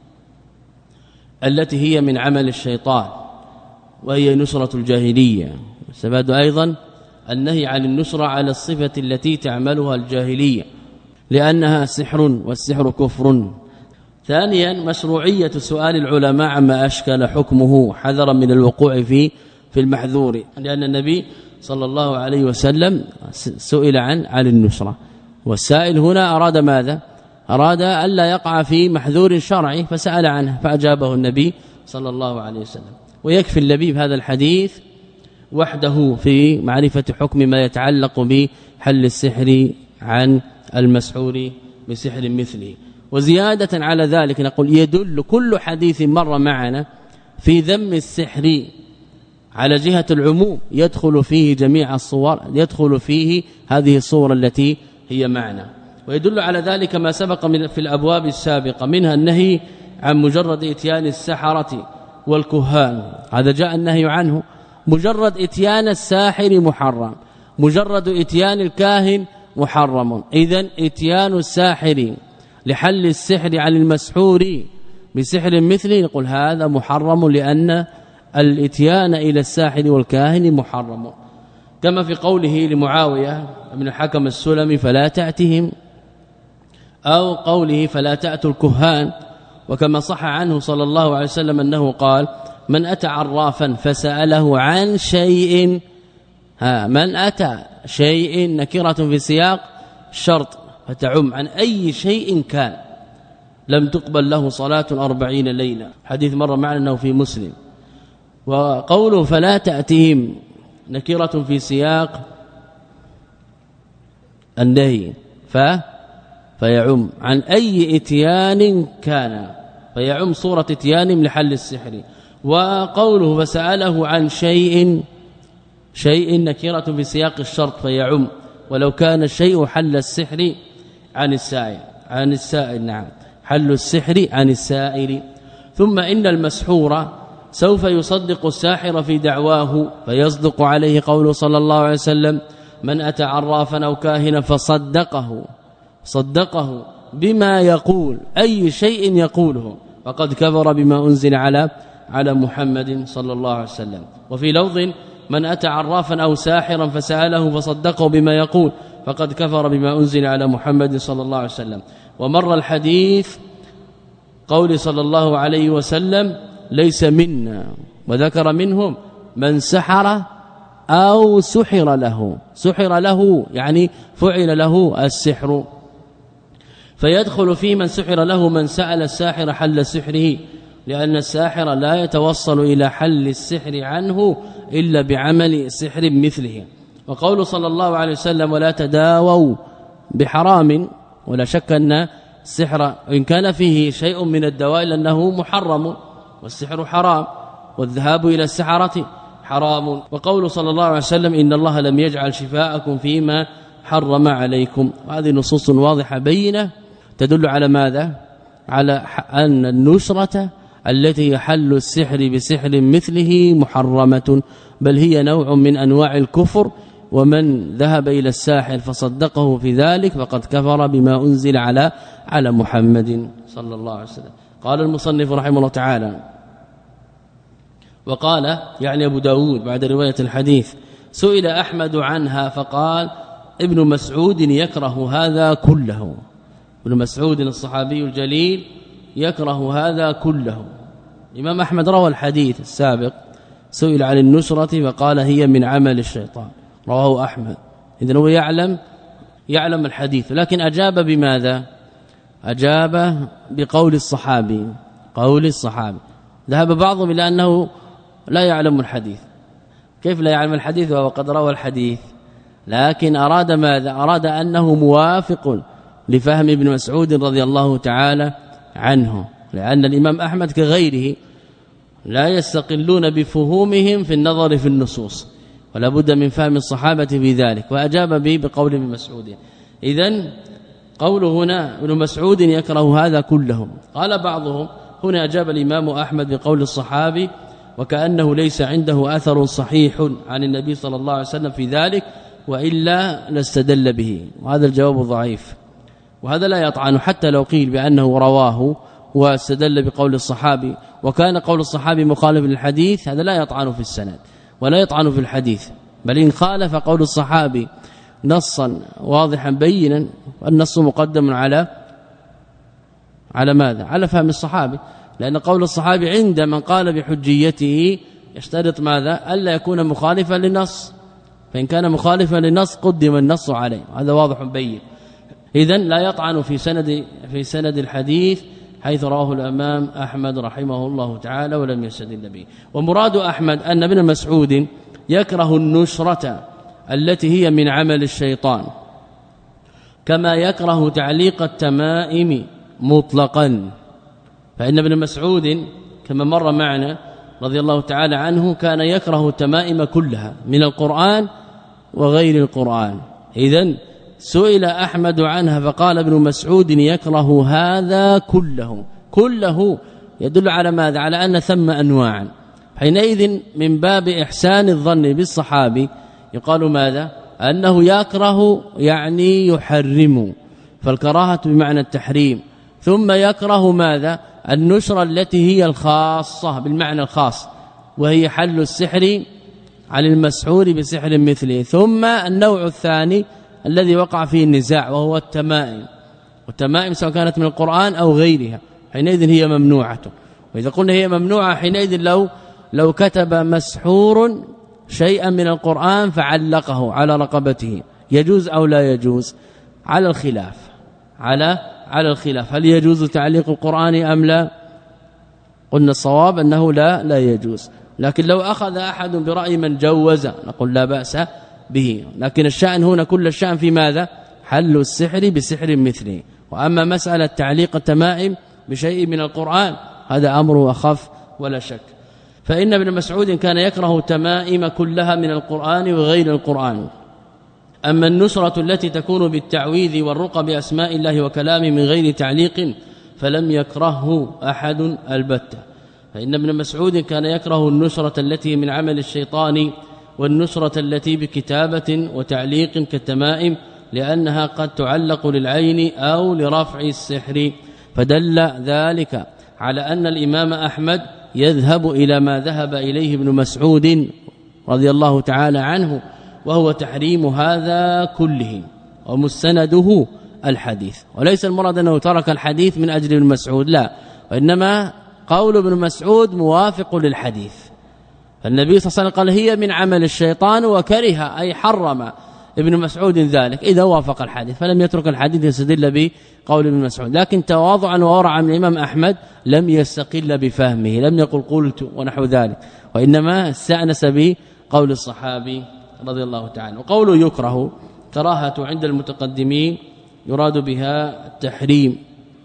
التي هي من عمل الشيطان، وهي نشرة الجاهلية. سبب أيضا النهي عن النشرة على الصفة التي تعملها الجاهلية، لأنها سحر والسحر كفر. ثانيا مشروعية سؤال العلماء عما أشكل حكمه حذرا من الوقوع في في المحذور، لأن النبي صلى الله عليه وسلم سئل عن عن النشرة، والسائل هنا أراد ماذا؟ أراد ألا يقع في محذور شرعي فسأل عنه فأجابه النبي صلى الله عليه وسلم. ويكفي اللبيب هذا الحديث وحده في معرفة حكم ما يتعلق بحل السحر عن المسحور بسحر مثله. وزيادة على ذلك نقول يدل كل حديث مر معنا في ذم السحر على جهة العموم يدخل فيه جميع الصور، يدخل فيه هذه الصور التي هي معنا. ويدل على ذلك ما سبق من في الأبواب السابقة، منها النهي عن مجرد اتيان السحرة والكهان، هذا جاء النهي عنه. مجرد اتيان الساحر محرم، مجرد اتيان الكاهن محرم. إذن اتيان الساحر لحل السحر عن المسحور بسحر مثله نقول هذا محرم، لأن الاتيان إلى الساحر والكاهن محرم، كما في قوله لمعاوية بن الحكم السلمي فلا تأتهم، أو قوله فلا تأتوا الكهان. وكما صح عنه صلى الله عليه وسلم أنه قال من أتى عرافا فسأله عن شيء، ها من أتى شيء نكرة في سياق شرط فتعم عن أي شيء كان لم تقبل له صلاة أربعين ليلة، حديث مر معنا أنه في مسلم. وقوله فلا تأتهم نكرة في سياق النهي ف فيعم عن أي اتيان كان، فيعم صورة اتيان لحل السحر. وقوله فسأله عن شيء شيء نكرة في سياق الشرط فيعم، ولو كان الشيء حل السحر عن السائل عن السائل نعم حل السحر عن السائل. ثم إن المسحور سوف يصدق الساحر في دعواه، فيصدق عليه قوله صلى الله عليه وسلم من أتى عرافا أو كاهنا فصدقه صدقه بما يقول أي شيء يقوله فقد كفر بما أنزل على على محمد صلى الله عليه وسلم. وفي لفظ من أتى عرافا أو ساحرا فسأله فصدقه بما يقول فقد كفر بما أنزل على محمد صلى الله عليه وسلم. ومر الحديث قول صلى الله عليه وسلم ليس منا، وذكر منهم من سحر أو سحر له، سحر له يعني فعل له السحر، فيدخل في من سحر له من سأل الساحر حل سحره، لأن الساحر لا يتوصل إلى حل السحر عنه إلا بعمل سحر مثله. وقول صلى الله عليه وسلم ولا تداووا بحرام، ولا شك أن السحر إن كان فيه شيء من الدواء لأنه محرم، والسحر حرام، والذهاب إلى السحرة حرام. وقول صلى الله عليه وسلم إن الله لم يجعل شفاءكم فيما حرم عليكم. وهذه نصوص واضحة بينة تدل على ماذا؟ على أن النشرة التي يحل السحر بسحر مثله محرمة، بل هي نوع من أنواع الكفر، ومن ذهب إلى الساحر فصدقه في ذلك فقد كفر بما أنزل على على محمد صلى الله عليه وسلم. قال المصنف رحمه الله تعالى وقال يعني أبو داود بعد رواية الحديث سئل أحمد عنها فقال ابن مسعود يكره هذا كله، ابن مسعود الصحابي الجليل يكره هذا كله. الإمام أحمد روى الحديث السابق سئل عن النشرة فقال هي من عمل الشيطان، رواه أحمد. إذن هو يعلم يعلم الحديث، لكن أجاب بماذا؟ أجاب بقول الصحابي، قول الصحابي. ذهب بعضهم إلى أنه لا يعلم الحديث. كيف لا يعلم الحديث وهو قد روى الحديث؟ لكن أراد ماذا؟ أراد أنه موافق لفهم ابن مسعود رضي الله تعالى عنه، لأن الإمام أحمد كغيره لا يستقلون بفهومهم في النظر في النصوص، ولا بد من فهم الصحابة في ذلك، وأجاب به بقول ابن مسعود. إذن قوله هنا ابن مسعود يكره هذا كله. قال بعضهم هنا أجاب الإمام أحمد بقول الصحابي وكأنه ليس عنده أثر صحيح عن النبي صلى الله عليه وسلم في ذلك، وإلا لاستدل به، وهذا الجواب ضعيف، وهذا لا يطعن حتى لو قيل بأنه رواه واستدل بقول الصحابي وكان قول الصحابي مخالف للحديث، هذا لا يطعن في السند ولا يطعن في الحديث، بل إن خالف قول الصحابي نصا واضحا بينا، النص مقدم على على ماذا؟ على فهم الصحابي، لأن قول الصحابي عند من قال بحجيته يشترط ماذا؟ ألا يكون مخالفا للنص، فإن كان مخالفا للنص قدم النص عليه، هذا واضح بين. إذن لا يطعن في سند في سند الحديث حيث رواه الإمام أحمد رحمه الله تعالى ولم يستدل به. ومراد أحمد أن ابن مسعود يكره النشرة التي هي من عمل الشيطان كما يكره تعليق التمائم مطلقا، فإن ابن مسعود كما مر معنا رضي الله تعالى عنه كان يكره التمائم كلها من القرآن وغير القرآن. إذن سئل أحمد عنها فقال ابن مسعود يكره هذا كله، كله يدل على ماذا؟ على أن ثم أنواعا. حينئذ من باب إحسان الظن بالصحابي يقال ماذا؟ أنه يكره يعني يحرم، فالكراهة بمعنى التحريم. ثم يكره ماذا؟ النشرة التي هي الخاصة بالمعنى الخاص، وهي حل السحر على المسحور بسحر مثله. ثم النوع الثاني الذي وقع فيه النزاع وهو التمائم، والتمائم سواء كانت من القرآن أو غيرها حينئذ هي ممنوعة. وإذا قلنا هي ممنوعة حينئذ لو لو كتب مسحور شيئا من القرآن فعلقه على رقبته يجوز أو لا يجوز؟ على الخلاف، على على الخلاف هل يجوز تعليق القرآن أم لا؟ قلنا الصواب أنه لا لا يجوز، لكن لو أخذ أحد برأي من جوز نقول لا بأس به. لكن الشأن هنا كل الشأن في ماذا؟ حل السحر بسحر مثله. وأما مسألة تعليق التمائم بشيء من القرآن هذا أمر أخف ولا شك. فإن ابن مسعود كان يكره التمائم كلها من القرآن وغير القرآن. أما النشرة التي تكون بالتعويذ والرقى بأسماء الله وكلامه من غير تعليق فلم يكرهه أحد البتة. فإن ابن مسعود كان يكره النشرة التي من عمل الشيطان والنشرة التي بكتابة وتعليق كالتمائم، لأنها قد تعلق للعين أو لرفع السحر. فدل ذلك على أن الإمام أحمد يذهب إلى ما ذهب إليه ابن مسعود رضي الله تعالى عنه، وهو تحريم هذا كله ومستنده الحديث. وليس المراد أنه ترك الحديث من أجل ابن مسعود، لا، وإنما قول ابن مسعود موافق للحديث. فالنبي صلى الله عليه وسلم قال هي من عمل الشيطان وكره أي حرم ابن مسعود ذلك إذا وافق الحديث، فلم يترك الحديث يستدل بقول ابن مسعود. لكن تواضعا وورعا من الإمام أحمد لم يستقل بفهمه، لم يقل قلت ونحو ذلك، وإنما استأنس بقول الصحابي رضي الله تعالى. وقوله يكره كراهة عند المتقدمين يراد بها التحريم،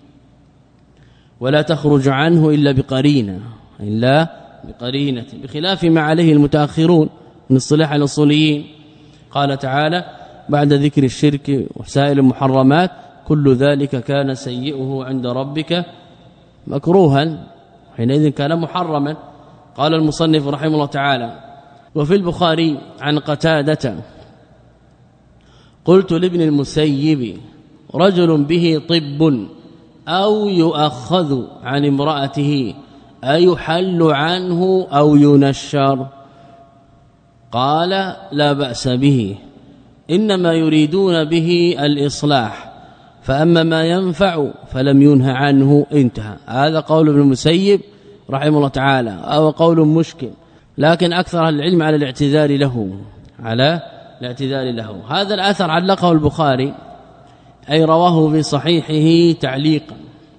ولا تخرج عنه إلا بقرينة إلا بقرينة، بخلاف ما عليه المتأخرون من اصطلاح الأصوليين. قال تعالى بعد ذكر الشرك وسائر المحرمات كل ذلك كان سيئه عند ربك مكروها، حينئذ كان محرما. قال المصنف رحمه الله تعالى وفي البخاري عن قتادة قلت لابن المسيب رجل به طب أو يؤخذ عن امرأته أيحل عنه أو ينشر؟ قال لا بأس به، إنما يريدون به الإصلاح، فأما ما ينفع فلم ينهى عنه. انتهى. هذا قول ابن المسيب رحمه الله تعالى، أو قول مشكل، لكن أكثر العلم على الاعتذار له على الاعتذار له. هذا الأثر علقه البخاري أي رواه في صحيحه تعليقا،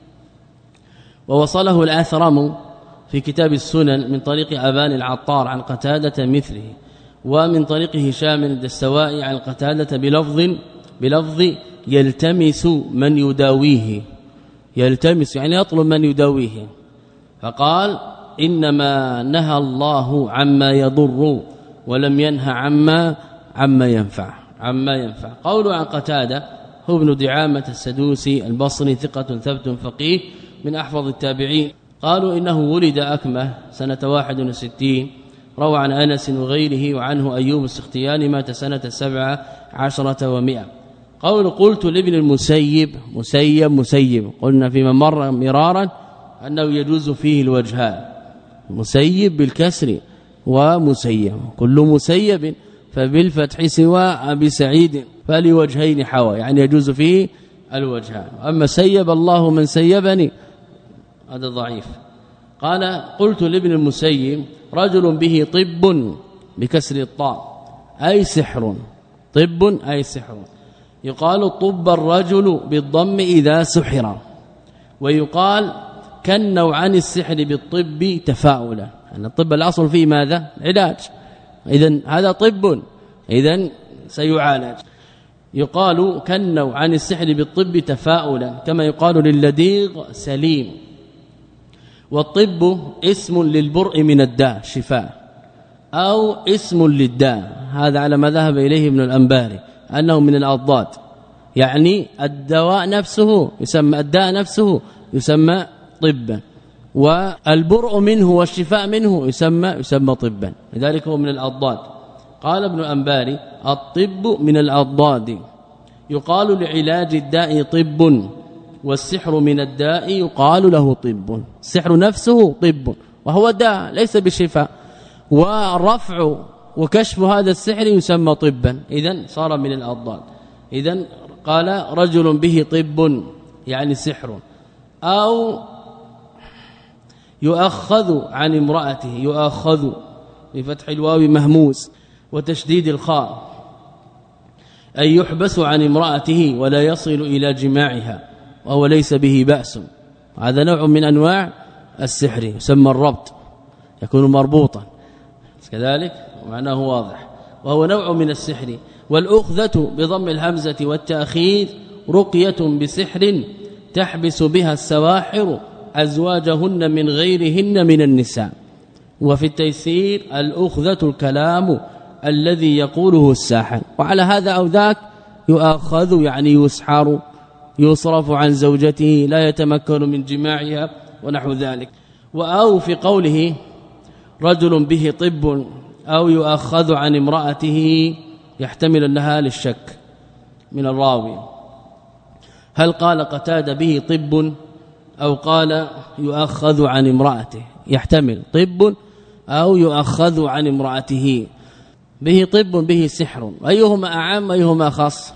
ووصله الأثرم في كتاب السنن من طريق أبان العطار عن قتادة مثله، ومن طريق هشام الدستوائي عن قتادة بلفظ بلفظ يلتمس من يداويه، يلتمس يعني يطلب من يداويه. فقال إنما نهى الله عما يضر ولم ينهى عما عما ينفع عما ينفع. قوله عن قتادة هو ابن دعامة السدوسي البصري ثقة ثبت فقيه من أحفظ التابعين. قالوا إنه ولد أكمه سنة واحد وستين، روى عن أنس وغيره، وعنه أيوب السختياني مات سنة سبعة عشرة ومئة. قول قلت لابن المسيب مسيب مسيب، قلنا فيما مر مرارا أنه يجوز فيه الوجهان، مسيب بالكسر ومسيب، كل مسيب فبالفتح سوى أبي سعيد فلوجهين حوى، يعني يجوز فيه الوجهان. أما سيب الله من سيبني هذا ضعيف. قال قلت لابن المسيب رجل به طب بكسر الطاء أي سحر، طب أي سحر. يقال طب الرجل بالضم إذا سحر، ويقال كنوا عن السحر بالطب تفاؤلا، أن الطب الأصل فيه ماذا؟ علاج، إذن هذا طب إذن سيعالج. يقال كنوا عن السحر بالطب تفاؤلا، كما يقال للديغ سليم. والطب اسم للبرء من الداء شفاء، أو اسم للداء، هذا على ما ذهب إليه ابن الأنباري أنه من الأضداد، يعني الدواء نفسه يسمى، الداء نفسه يسمى طبا، والبرء منه والشفاء منه يسمى يسمى طبا، لذلك هو من الأضداد. قال ابن الأنباري الطب من الأضداد، يقال لعلاج الداء طب، والسحر من الداء يقال له طب. السحر نفسه طب وهو داء ليس بشفاء، والرفع وكشف هذا السحر يسمى طبا، إذن صار من الأضداد. إذن قال رجل به طب يعني سحر، أو يؤخذ عن امرأته، يؤخذ بفتح الواو مهموس وتشديد الخاء، أي يحبس عن امرأته ولا يصل إلى جماعها وهو ليس به بأس. هذا نوع من أنواع السحر يسمى الربط، يكون مربوطا كذلك ومعناه واضح، وهو نوع من السحر. والأخذة بضم الهمزة والتأخير رقية بسحر تحبس بها السواحر أزواجهن من غيرهن من النساء. وفي التيسير الأخذة الكلام الذي يقوله الساحر، وعلى هذا أو ذاك يؤخذ يعني يسحر، يصرف عن زوجته، لا يتمكن من جماعها ونحو ذلك. وأو في قوله رجل به طب أو يؤخذ عن امرأته يحتمل أنها للشك من الراوي، هل قال قتادة به طب أو قال يؤخذ عن امرأته؟ يحتمل طب أو يؤخذ عن امرأته. به طب به سحر، أيهما أعم أيهما خاص؟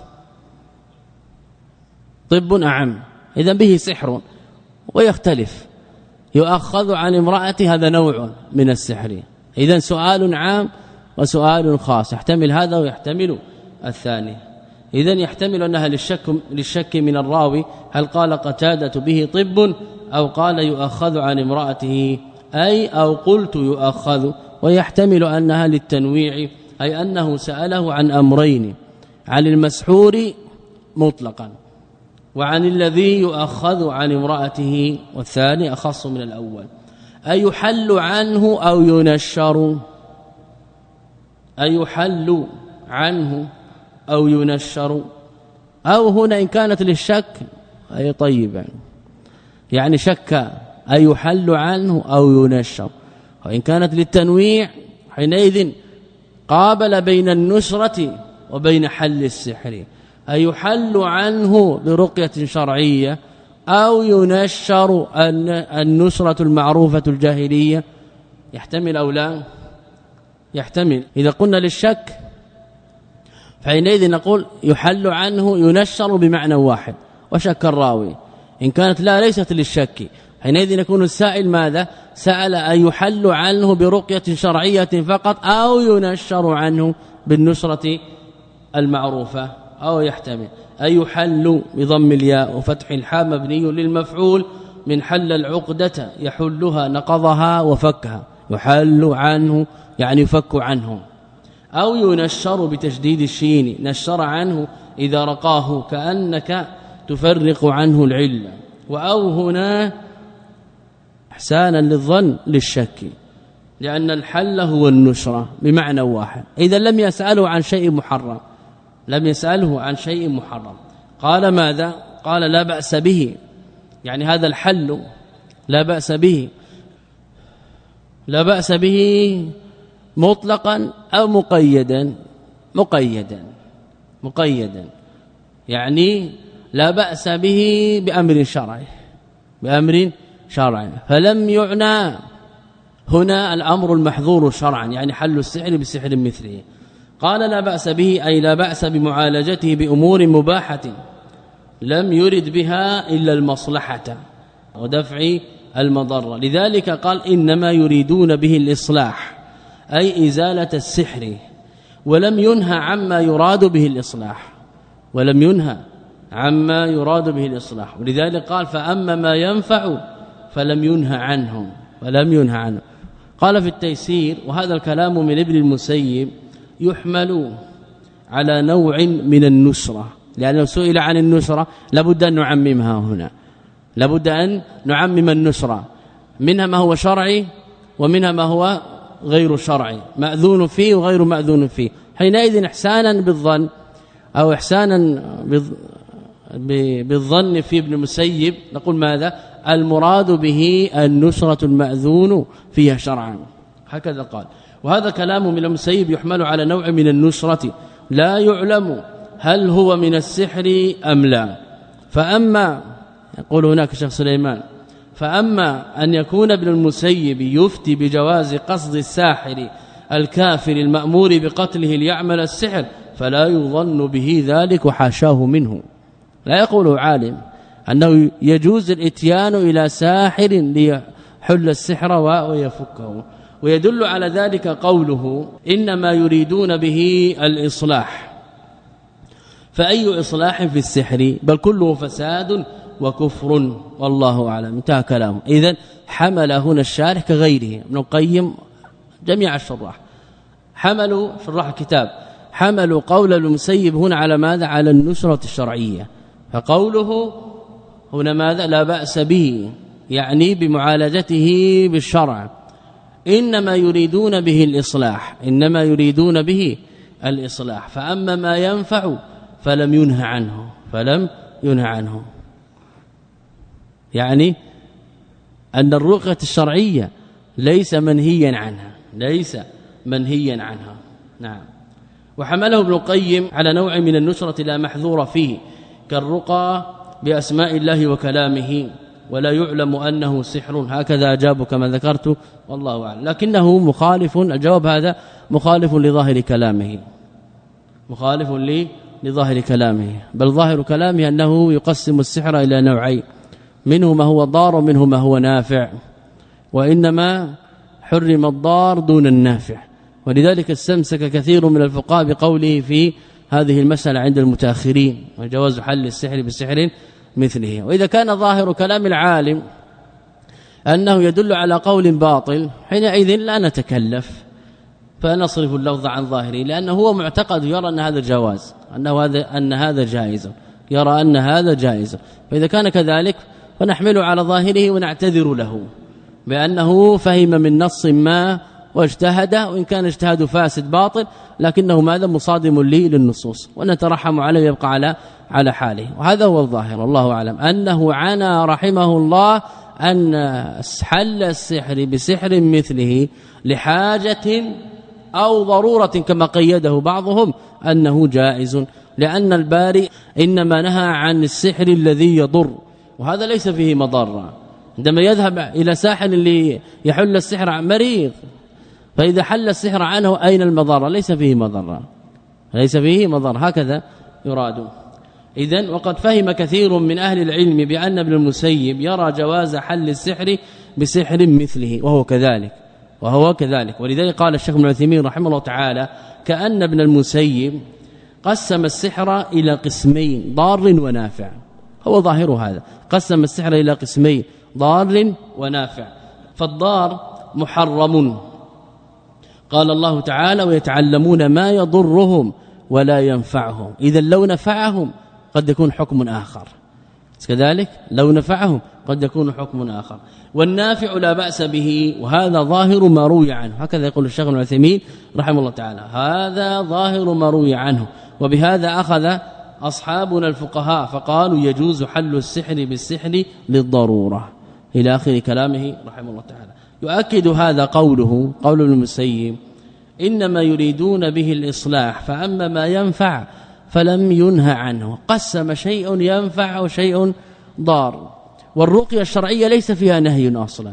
طب أعم، إذا به سحر، ويختلف. يؤخذ عن امرأته هذا نوع من السحر، إذا سؤال عام وسؤال خاص، يحتمل هذا ويحتمل الثاني. إذا يحتمل أنها للشك للشك من الراوي، هل قال قتادة به طب أو قال يؤخذ عن امرأته، أي أو قلت يؤخذ. ويحتمل أنها للتنويع، أي أنه سأله عن أمرين، عن المسحور مطلقا وعن الذي يؤخذ عن امرأته، والثاني أخص من الأول. أي يحل عنه أو ينشر، أي يحل عنه أو ينشر. أو هنا إن كانت للشك أي طيب، يعني شك أي يحل عنه أو ينشر. وإن كانت للتنويع حينئذ قابل بين النشرة وبين حل السحر، أي يحل عنه برقية شرعية أو ينشر النشرة المعروفة الجاهلية. يحتمل أو لا؟ يحتمل. إذا قلنا للشك فحينئذ نقول يحل عنه ينشر بمعنى واحد وشك الراوي. إن كانت لا ليست للشك حينئذ يكون السائل ماذا؟ سأل أن يحل عنه برقية شرعية فقط أو ينشر عنه بالنشرة المعروفة. أو يحتمل أن يحل بضم الياء وفتح الحاء مبني للمفعول من حل العقدة يحلها نقضها وفكها، يحل عنه يعني يفك عنه. أو ينشر بتشديد الشين، نشر عنه إذا رقاه كأنك تفرق عنه العلة. وأو هنا إحسانا للظن للشك، لأن الحل هو النشرة بمعنى واحد. إذا لم يسأله عن شيء محرم، لم يسأله عن شيء محرم، قال ماذا؟ قال لا بأس به، يعني هذا الحل لا بأس به، لا بأس به مطلقا أو مقيدا، مقيدا مقيدا يعني لا بأس به بأمر شرعي، بأمر شرعي. فلم يعنى هنا الأمر المحظور شرعا، يعني حل السحر بسحر مثله. قال لا بأس به أي لا بأس بمعالجته بأمور مباحة لم يرد بها إلا المصلحة ودفع المضرة. لذلك قال إنما يريدون به الإصلاح أي إزالة السحر، ولم ينهى عما يراد به الإصلاح، ولم ينهى عما يراد به الإصلاح. ولذلك قال فأما ما ينفع فلم ينهى عنه، فلم ينهى عنه. قال في التيسير وهذا الكلام من ابن المسيب يحمل على نوع من النشرة، لأنه سئل عن النشرة لابد أن نعممها هنا، لابد أن نعمم النشرة، منها ما هو شرعي ومنها ما هو غير شرعي، مأذون فيه وغير مأذون فيه. حينئذ إحسانا بالظن أو إحسانا بالظن في ابن المسيب نقول ماذا؟ المراد به النشرة المأذون فيها شرعا، هكذا قال. وهذا كلام من المسيب يحمل على نوع من النشرة لا يعلم هل هو من السحر أم لا. فأما يقول هناك شيخ سليمان فأما أن يكون ابن المسيب يفتي بجواز قصد الساحر الكافر المأمور بقتله ليعمل السحر فلا يظن به ذلك وحاشاه منه. لا يقول عالم أنه يجوز الاتيان إلى ساحر ليحل السحر ويفكه. ويدل على ذلك قوله إنما يريدون به الإصلاح، فأي إصلاح في السحر؟ بل كله فساد وكفر والله أعلم. انتهى كلامه. إذن حمل هنا الشارح كغيره ابن القيم جميع الشراح حملوا شراح الكتاب حملوا قول المسيب هنا على ماذا؟ على النشرة الشرعية. فقوله هنا ماذا؟ لا بأس به، يعني بمعالجته بالشرع. إنما يريدون به الإصلاح، إنما يريدون به الإصلاح. فأما ما ينفع فلم ينهى عنه، فلم ينهى عنه، يعني أن الرقية الشرعية ليس منهيا عنها، ليس منهيا عنها. نعم. وحمله ابن القيم على نوع من النشرة لا محذور فيه كالرقى بأسماء الله وكلامه ولا يعلم أنه سحر، هكذا أجاب كما ذكرت والله أعلم. لكنه مخالف، الجواب هذا مخالف لظاهر كلامه، مخالف لظاهر كلامه، بل ظاهر كلامه أنه يقسم السحر إلى نوعين، منه ما هو ضار ومنه ما هو نافع، وإنما حرم الضار دون النافع. ولذلك استمسك كثير من الفقهاء بقوله في هذه المسألة عند المتأخرين وجواز حل السحر بسحر مثله. وإذا كان ظاهر كلام العالم أنه يدل على قول باطل حينئذ لا نتكلف فنصرف اللفظ عن ظاهره، لأنه هو معتقد يرى أن هذا جواز، أنه هذا أن هذا جائز، يرى أن هذا جائز. فإذا كان كذلك فنحمله على ظاهره ونعتذر له بأنه فهم من نص ما واجتهد، وإن كان اجتهاد فاسد باطل لكنه ماذا؟ مصادم لي للنصوص، ونترحم عليه ويبقى على على حاله. وهذا هو الظاهر والله أعلم، أنه عنا رحمه الله أن حل السحر بسحر مثله لحاجة أو ضرورة كما قيده بعضهم أنه جائز، لأن الباري إنما نهى عن السحر الذي يضر، وهذا ليس فيه مضرة. عندما يذهب إلى ساحر اللي يحل السحر عن مريض، فإذا حل السحر عنه أين المضرة؟ ليس فيه مضرة، ليس فيه مضرة، هكذا يراد. إذن وقد فهم كثير من أهل العلم بأن ابن المسيب يرى جواز حل السحر بسحر مثله، وهو كذلك وهو كذلك ولذلك قال الشيخ ابن عثيمين رحمه الله تعالى كأن ابن المسيب قسم السحر إلى قسمين ضار ونافع، هو ظاهر هذا، قسم السحر إلى قسمين ضار ونافع. فالضار محرم، قال الله تعالى ويتعلمون ما يضرهم ولا ينفعهم. إذا لو نفعهم قد يكون حكم آخر، كذلك لو نفعهم قد يكون حكم آخر. والنافع لا بأس به، وهذا ظاهر ما روي عنه، هكذا يقول الشيخ ابن عثيمين رحمه الله تعالى، هذا ظاهر ما روي عنه. وبهذا أخذ أصحابنا الفقهاء فقالوا يجوز حل السحر بالسحر للضرورة إلى آخر كلامه رحمه الله تعالى. يؤكد هذا قوله قول ابن المسيب إنما يريدون به الإصلاح، فأما ما ينفع فلم ينهى عنه، قسم شيء ينفع وشيء ضار. والرقية الشرعية ليس فيها نهي أصلا.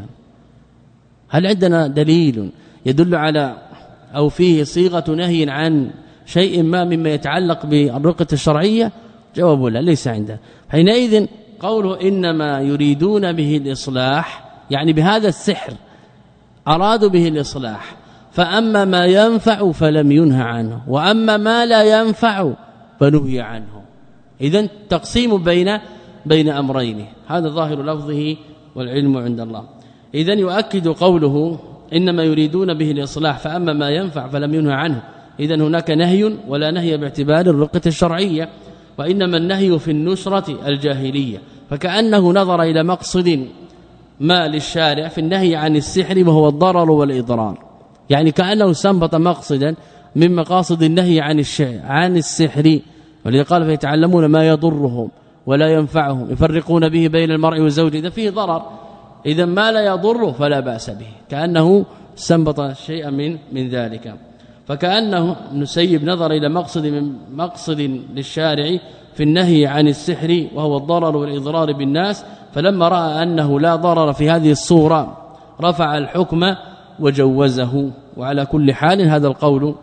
هل عندنا دليل يدل على أو فيه صيغة نهي عن شيء ما مما يتعلق بالرقية الشرعية؟ جواب لا ليس عنده. حينئذ قوله إنما يريدون به الإصلاح يعني بهذا السحر أرادوا به الإصلاح، فأما ما ينفع فلم ينهى عنه، وأما ما لا ينفع فنهي عنه. إذن تقسيم بين بين أمرين، هذا ظاهر لفظه والعلم عند الله. إذن يؤكد قوله إنما يريدون به الإصلاح فأما ما ينفع فلم ينهى عنه. إذن هناك نهي ولا نهي باعتبار الرقة الشرعية، وإنما النهي في النشرة الجاهلية، فكأنه نظر إلى مقصد ما للشارع في النهي عن السحر وهو الضرر والإضرار، يعني كأنه استنبط مقصدا من مقاصد النهي عن الشيء عن السحر، ولذا قال فيتعلمون ما يضرهم ولا ينفعهم يفرقون به بين المرء والزوج، إذا فيه ضرر إذا ما لا يضره فلا بأس به، كأنه استنبط شيئا من من ذلك. فكأنه نسيب نظر إلى مقصد من مقصد للشارع في النهي عن السحر وهو الضرر والإضرار بالناس، فلما رأى أنه لا ضرر في هذه الصورة رفع الحكم وجوزه. وعلى كل حال هذا القول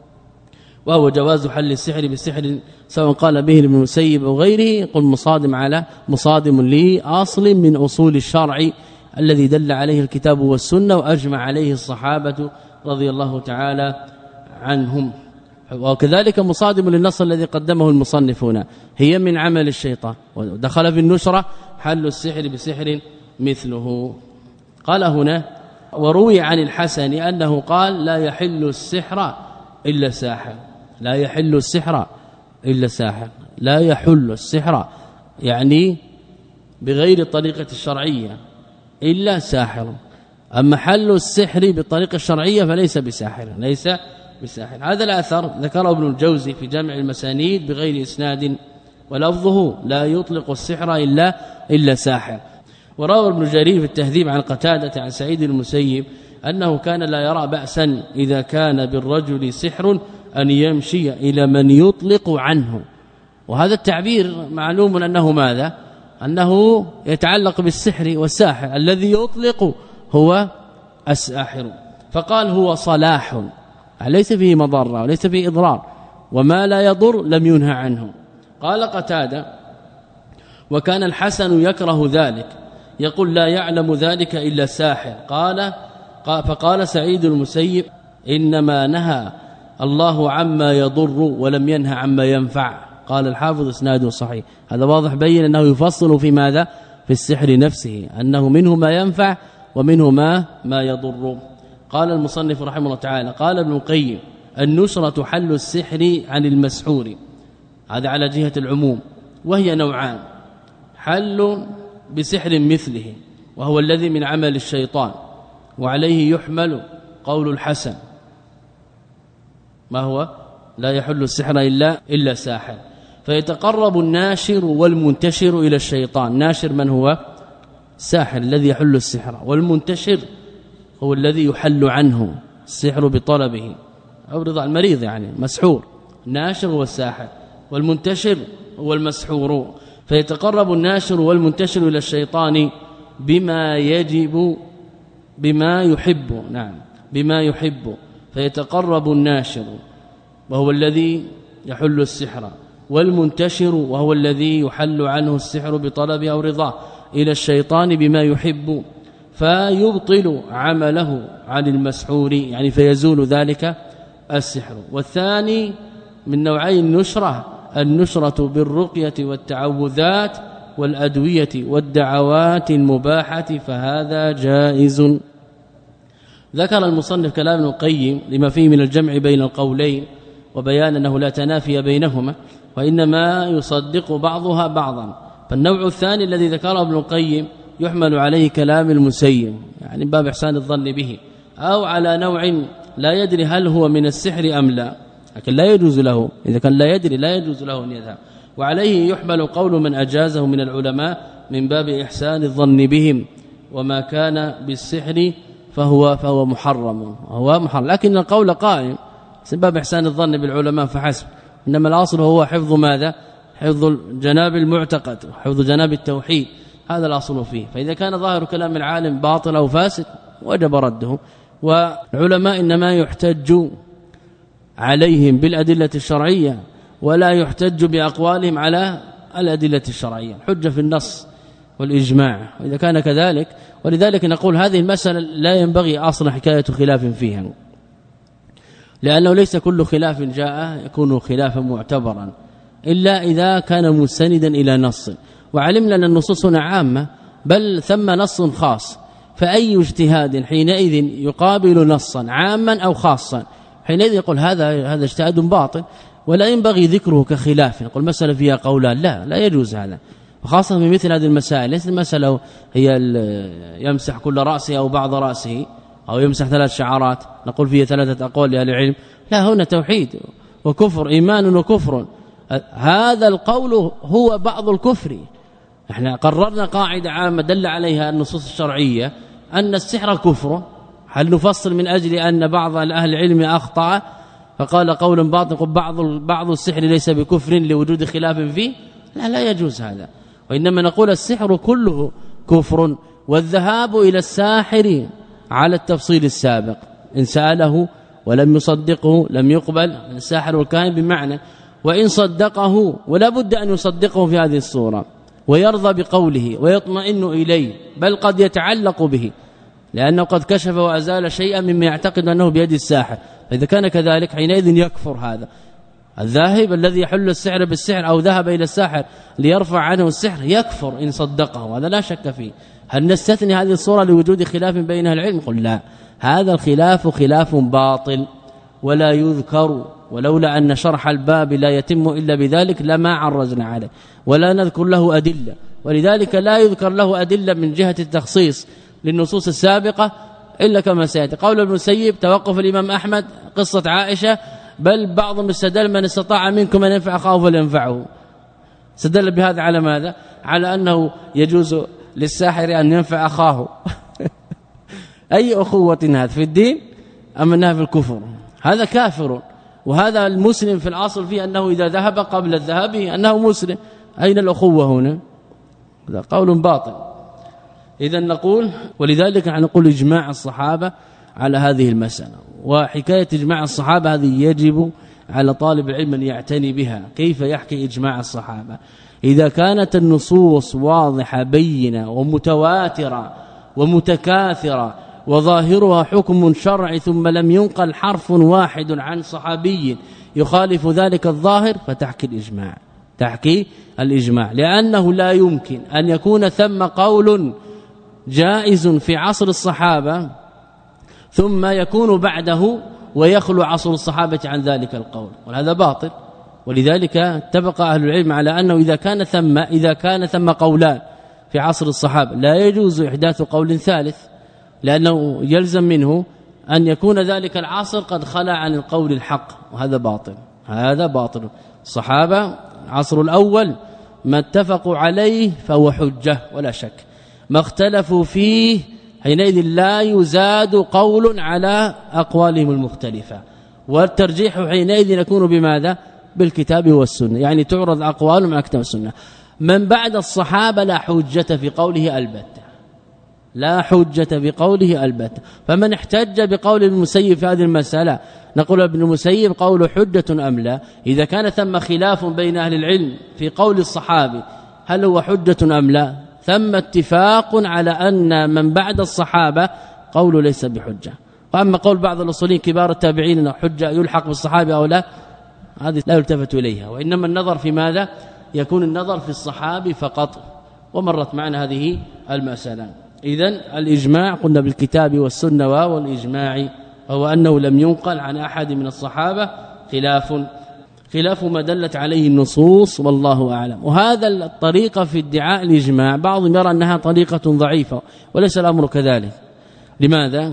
وهو جواز حل السحر بالسحر سواء قال به ابن المسيب أو غيره قل مصادم على مصادم لأصل من أصول الشرع الذي دل عليه الكتاب والسنة وأجمع عليه الصحابة رضي الله تعالى عنهم. وكذلك مصادم للنص الذي قدمه المصنفون هي من عمل الشيطان، ودخل في النشرة حل السحر بسحر مثله. قال هنا وروي عن الحسن أنه قال لا يحل السحر إلا ساحر، لا يحل السحر إلا ساحر، لا يحل السحر يعني بغير الطريقة الشرعية إلا ساحر، أما حل السحر بالطريقة الشرعية فليس بساحر، ليس بساحر. هذا الأثر ذكره ابن الجوزي في جامع المسانيد بغير إسناد، ولفظه لا يطلق السحر إلا إلا ساحر. وروى ابن جرير في التهذيب عن قتادة عن سعيد المسيب أنه كان لا يرى بأسا إذا كان بالرجل سحر أن يمشي إلى من يطلق عنه. وهذا التعبير معلوم أنه ماذا؟ أنه يتعلق بالسحر والساحر، الذي يطلق هو الساحر. فقال هو صلاح ليس فيه مضرة وليس فيه إضرار، وما لا يضر لم ينهى عنه. قال قتادة وكان الحسن يكره ذلك يقول لا يعلم ذلك إلا الساحر. قال فقال سعيد المسيب إنما نهى الله عما يضر ولم ينهى عما ينفع. قال الحافظ اسناده صحيح. هذا واضح بين أنه يفصل في ماذا؟ في السحر نفسه، أنه منه ما ينفع ومنه ما ما يضر. قال المصنف رحمه الله تعالى قال ابن القيم النشرة حل السحر عن المسحور، هذا على جهة العموم، وهي نوعان: حل بسحر مثله وهو الذي من عمل الشيطان، وعليه يحمل قول الحسن ما هو لا يحل السحر إلا إلا ساحر، فيتقرب الناشر والمنتشر إلى الشيطان. ناشر من هو؟ ساحر الذي يحل السحر، والمنتشر هو الذي يحل عنه السحر بطلبه أو رضا المريض، يعني مسحور. الناشر هو الساحر والمنتشر هو المسحور. فيتقرب الناشر والمنتشر إلى الشيطان بما يجب بما يحب، نعم بما يحب. فيتقرب الناشر وهو الذي يحل السحر، والمنتشر وهو الذي يحل عنه السحر بطلبه أو رضاه إلى الشيطان بما يحب، فيبطل عمله عن المسحور، يعني فيزول ذلك السحر. والثاني من نوعي النشرة النشرة بالرقية والتعوذات والأدوية والدعوات المباحة، فهذا جائز. ذكر المصنف كلام ابن القيم لما فيه من الجمع بين القولين وبيان أنه لا تنافي بينهما، وإنما يصدق بعضها بعضا. فالنوع الثاني الذي ذكره ابن القيم يحمل عليه كلام المسيب، يعني باب إحسان الظن به، أو على نوع لا يدري هل هو من السحر أم لا، لكن لا يجوز له، إذا كان لا يدري لا يجوز له أن يذهب. وعليه يحمل قول من أجازه من العلماء من باب إحسان الظن بهم، وما كان بالسحر فهو فهو محرم، هو محرم. لكن القول قائم باب إحسان الظن بالعلماء فحسب، إنما الأصل هو حفظ ماذا؟ حفظ جناب المعتقد، حفظ جناب التوحيد، هذا الأصل فيه. فإذا كان ظاهر كلام العالم باطل أو فاسد وجب رده. والعلماء إنما يحتج عليهم بالأدلة الشرعية ولا يحتج بأقوالهم على الأدلة الشرعية، حجة في النص والإجماع. وإذا كان كذلك، ولذلك نقول هذه المسألة لا ينبغي أصلا حكاية خلاف فيها، لأنه ليس كل خلاف جاء يكون خلافا معتبرا إلا إذا كان مستندا إلى نص، وعلمنا أن النصوص هنا عامة بل ثم نص خاص، فأي اجتهاد حينئذ يقابل نصا عاما أو خاصا حينئذ يقول هذا هذا اجتهاد باطل ولا ينبغي ذكره كخلاف، نقول مسألة فيها قولان، لا لا يجوز هذا، وخاصة في مثل هذه المسائل. ليس المسألة هي يمسح كل رأسه أو بعض رأسه أو يمسح ثلاث شعرات نقول فيها ثلاثة أقوال لأهل العلم، لا، هنا توحيد وكفر، إيمان وكفر، هذا القول هو بعض الكفر. احنا قررنا قاعدة عامة دل عليها النصوص الشرعية أن السحر كفر، هل نفصل من أجل أن بعض أهل العلم أخطأ فقال قول باطل بعض بعض السحر ليس بكفر لوجود خلاف فيه؟ لا لا يجوز هذا، وإنما نقول السحر كله كفر، والذهاب إلى الساحر على التفصيل السابق إن سأله ولم يصدقه لم يقبل الساحر والكاهن بمعنى، وإن صدقه ولا بد أن يصدقه في هذه الصورة ويرضى بقوله ويطمئن إليه، بل قد يتعلق به لأنه قد كشف وأزال شيئا مما يعتقد أنه بيد الساحر، فإذا كان كذلك حينئذ يكفر هذا الذاهب الذي يحل السحر بالسحر أو ذهب إلى الساحر ليرفع عنه السحر يكفر إن صدقه، هذا لا شك فيه. هل نستثني هذه الصورة لوجود خلاف بين العلم؟ قل لا، هذا الخلاف خلاف باطل ولا يذكر، ولولا أن شرح الباب لا يتم إلا بذلك لما عرجنا عليه ولا نذكر له أدلة، ولذلك لا يذكر له أدلة من جهة التخصيص للنصوص السابقة إلا كما سيأتي. قول ابن المسيب توقف الإمام أحمد قصة عائشة، بل بعضهم استدل من استطاع منكم أن ينفع أخاه فلينفعه، استدل بهذا على ماذا؟ على أنه يجوز للساحر أن ينفع أخاه أي أخوة هذا في الدين أم أنها في الكفر؟ هذا كافر، وهذا المسلم في الأصل فيه أنه إذا ذهب قبل الذهاب أنه مسلم، أين الأخوة هنا؟ هذا قول باطل. إذن نقول، ولذلك نقول إجماع الصحابة على هذه المسألة، وحكاية إجماع الصحابة هذه يجب على طالب العلم أن يعتني بها. كيف يحكي إجماع الصحابة؟ إذا كانت النصوص واضحة بينة ومتواترة ومتكاثرة وظاهرها حكم شرعي ثم لم ينقل حرف واحد عن صحابي يخالف ذلك الظاهر فتحكي الإجماع، تحكي الإجماع، لأنه لا يمكن أن يكون ثم قول جائز في عصر الصحابة ثم يكون بعده ويخلو عصر الصحابة عن ذلك القول، وهذا باطل. ولذلك اتفق أهل العلم على أنه إذا كان ثم إذا كان ثم قولان في عصر الصحابة لا يجوز إحداث قول ثالث، لأنه يلزم منه أن يكون ذلك العصر قد خلى عن القول الحق، وهذا باطل، هذا باطل. الصحابة العصر الأول ما اتفقوا عليه فهو حجة ولا شك، ما اختلفوا فيه حينئذ لا يزاد قول على أقوالهم المختلفة، والترجيح حينئذ يكون بماذا؟ بالكتاب والسنة، يعني تعرض أقوالهم على الكتاب والسنة. من بعد الصحابة لا حجة في قوله البتة، لا حجة بقوله البتة. فمن احتج بقول ابن المسيب في هذه المسألة نقول ابن المسيب قول حجة أم لا؟ إذا كان ثم خلاف بين أهل العلم في قول الصحابي هل هو حجة أم لا، ثم اتفاق على أن من بعد الصحابة قول ليس بحجة. وأما قول بعض الأصوليين كبار التابعين حجة يلحق بالصحابة أو لا، هذه لا يلتفت إليها، وإنما النظر في ماذا؟ يكون النظر في الصحابي فقط، ومرت معنا هذه المسألة. إذن الإجماع قلنا بالكتاب والسنة، والإجماع هو أنه لم ينقل عن أحد من الصحابة خلاف خلاف ما دلت عليه النصوص، والله أعلم. وهذا الطريقة في ادعاء الإجماع بعضهم يرى أنها طريقة ضعيفة، وليس الأمر كذلك. لماذا؟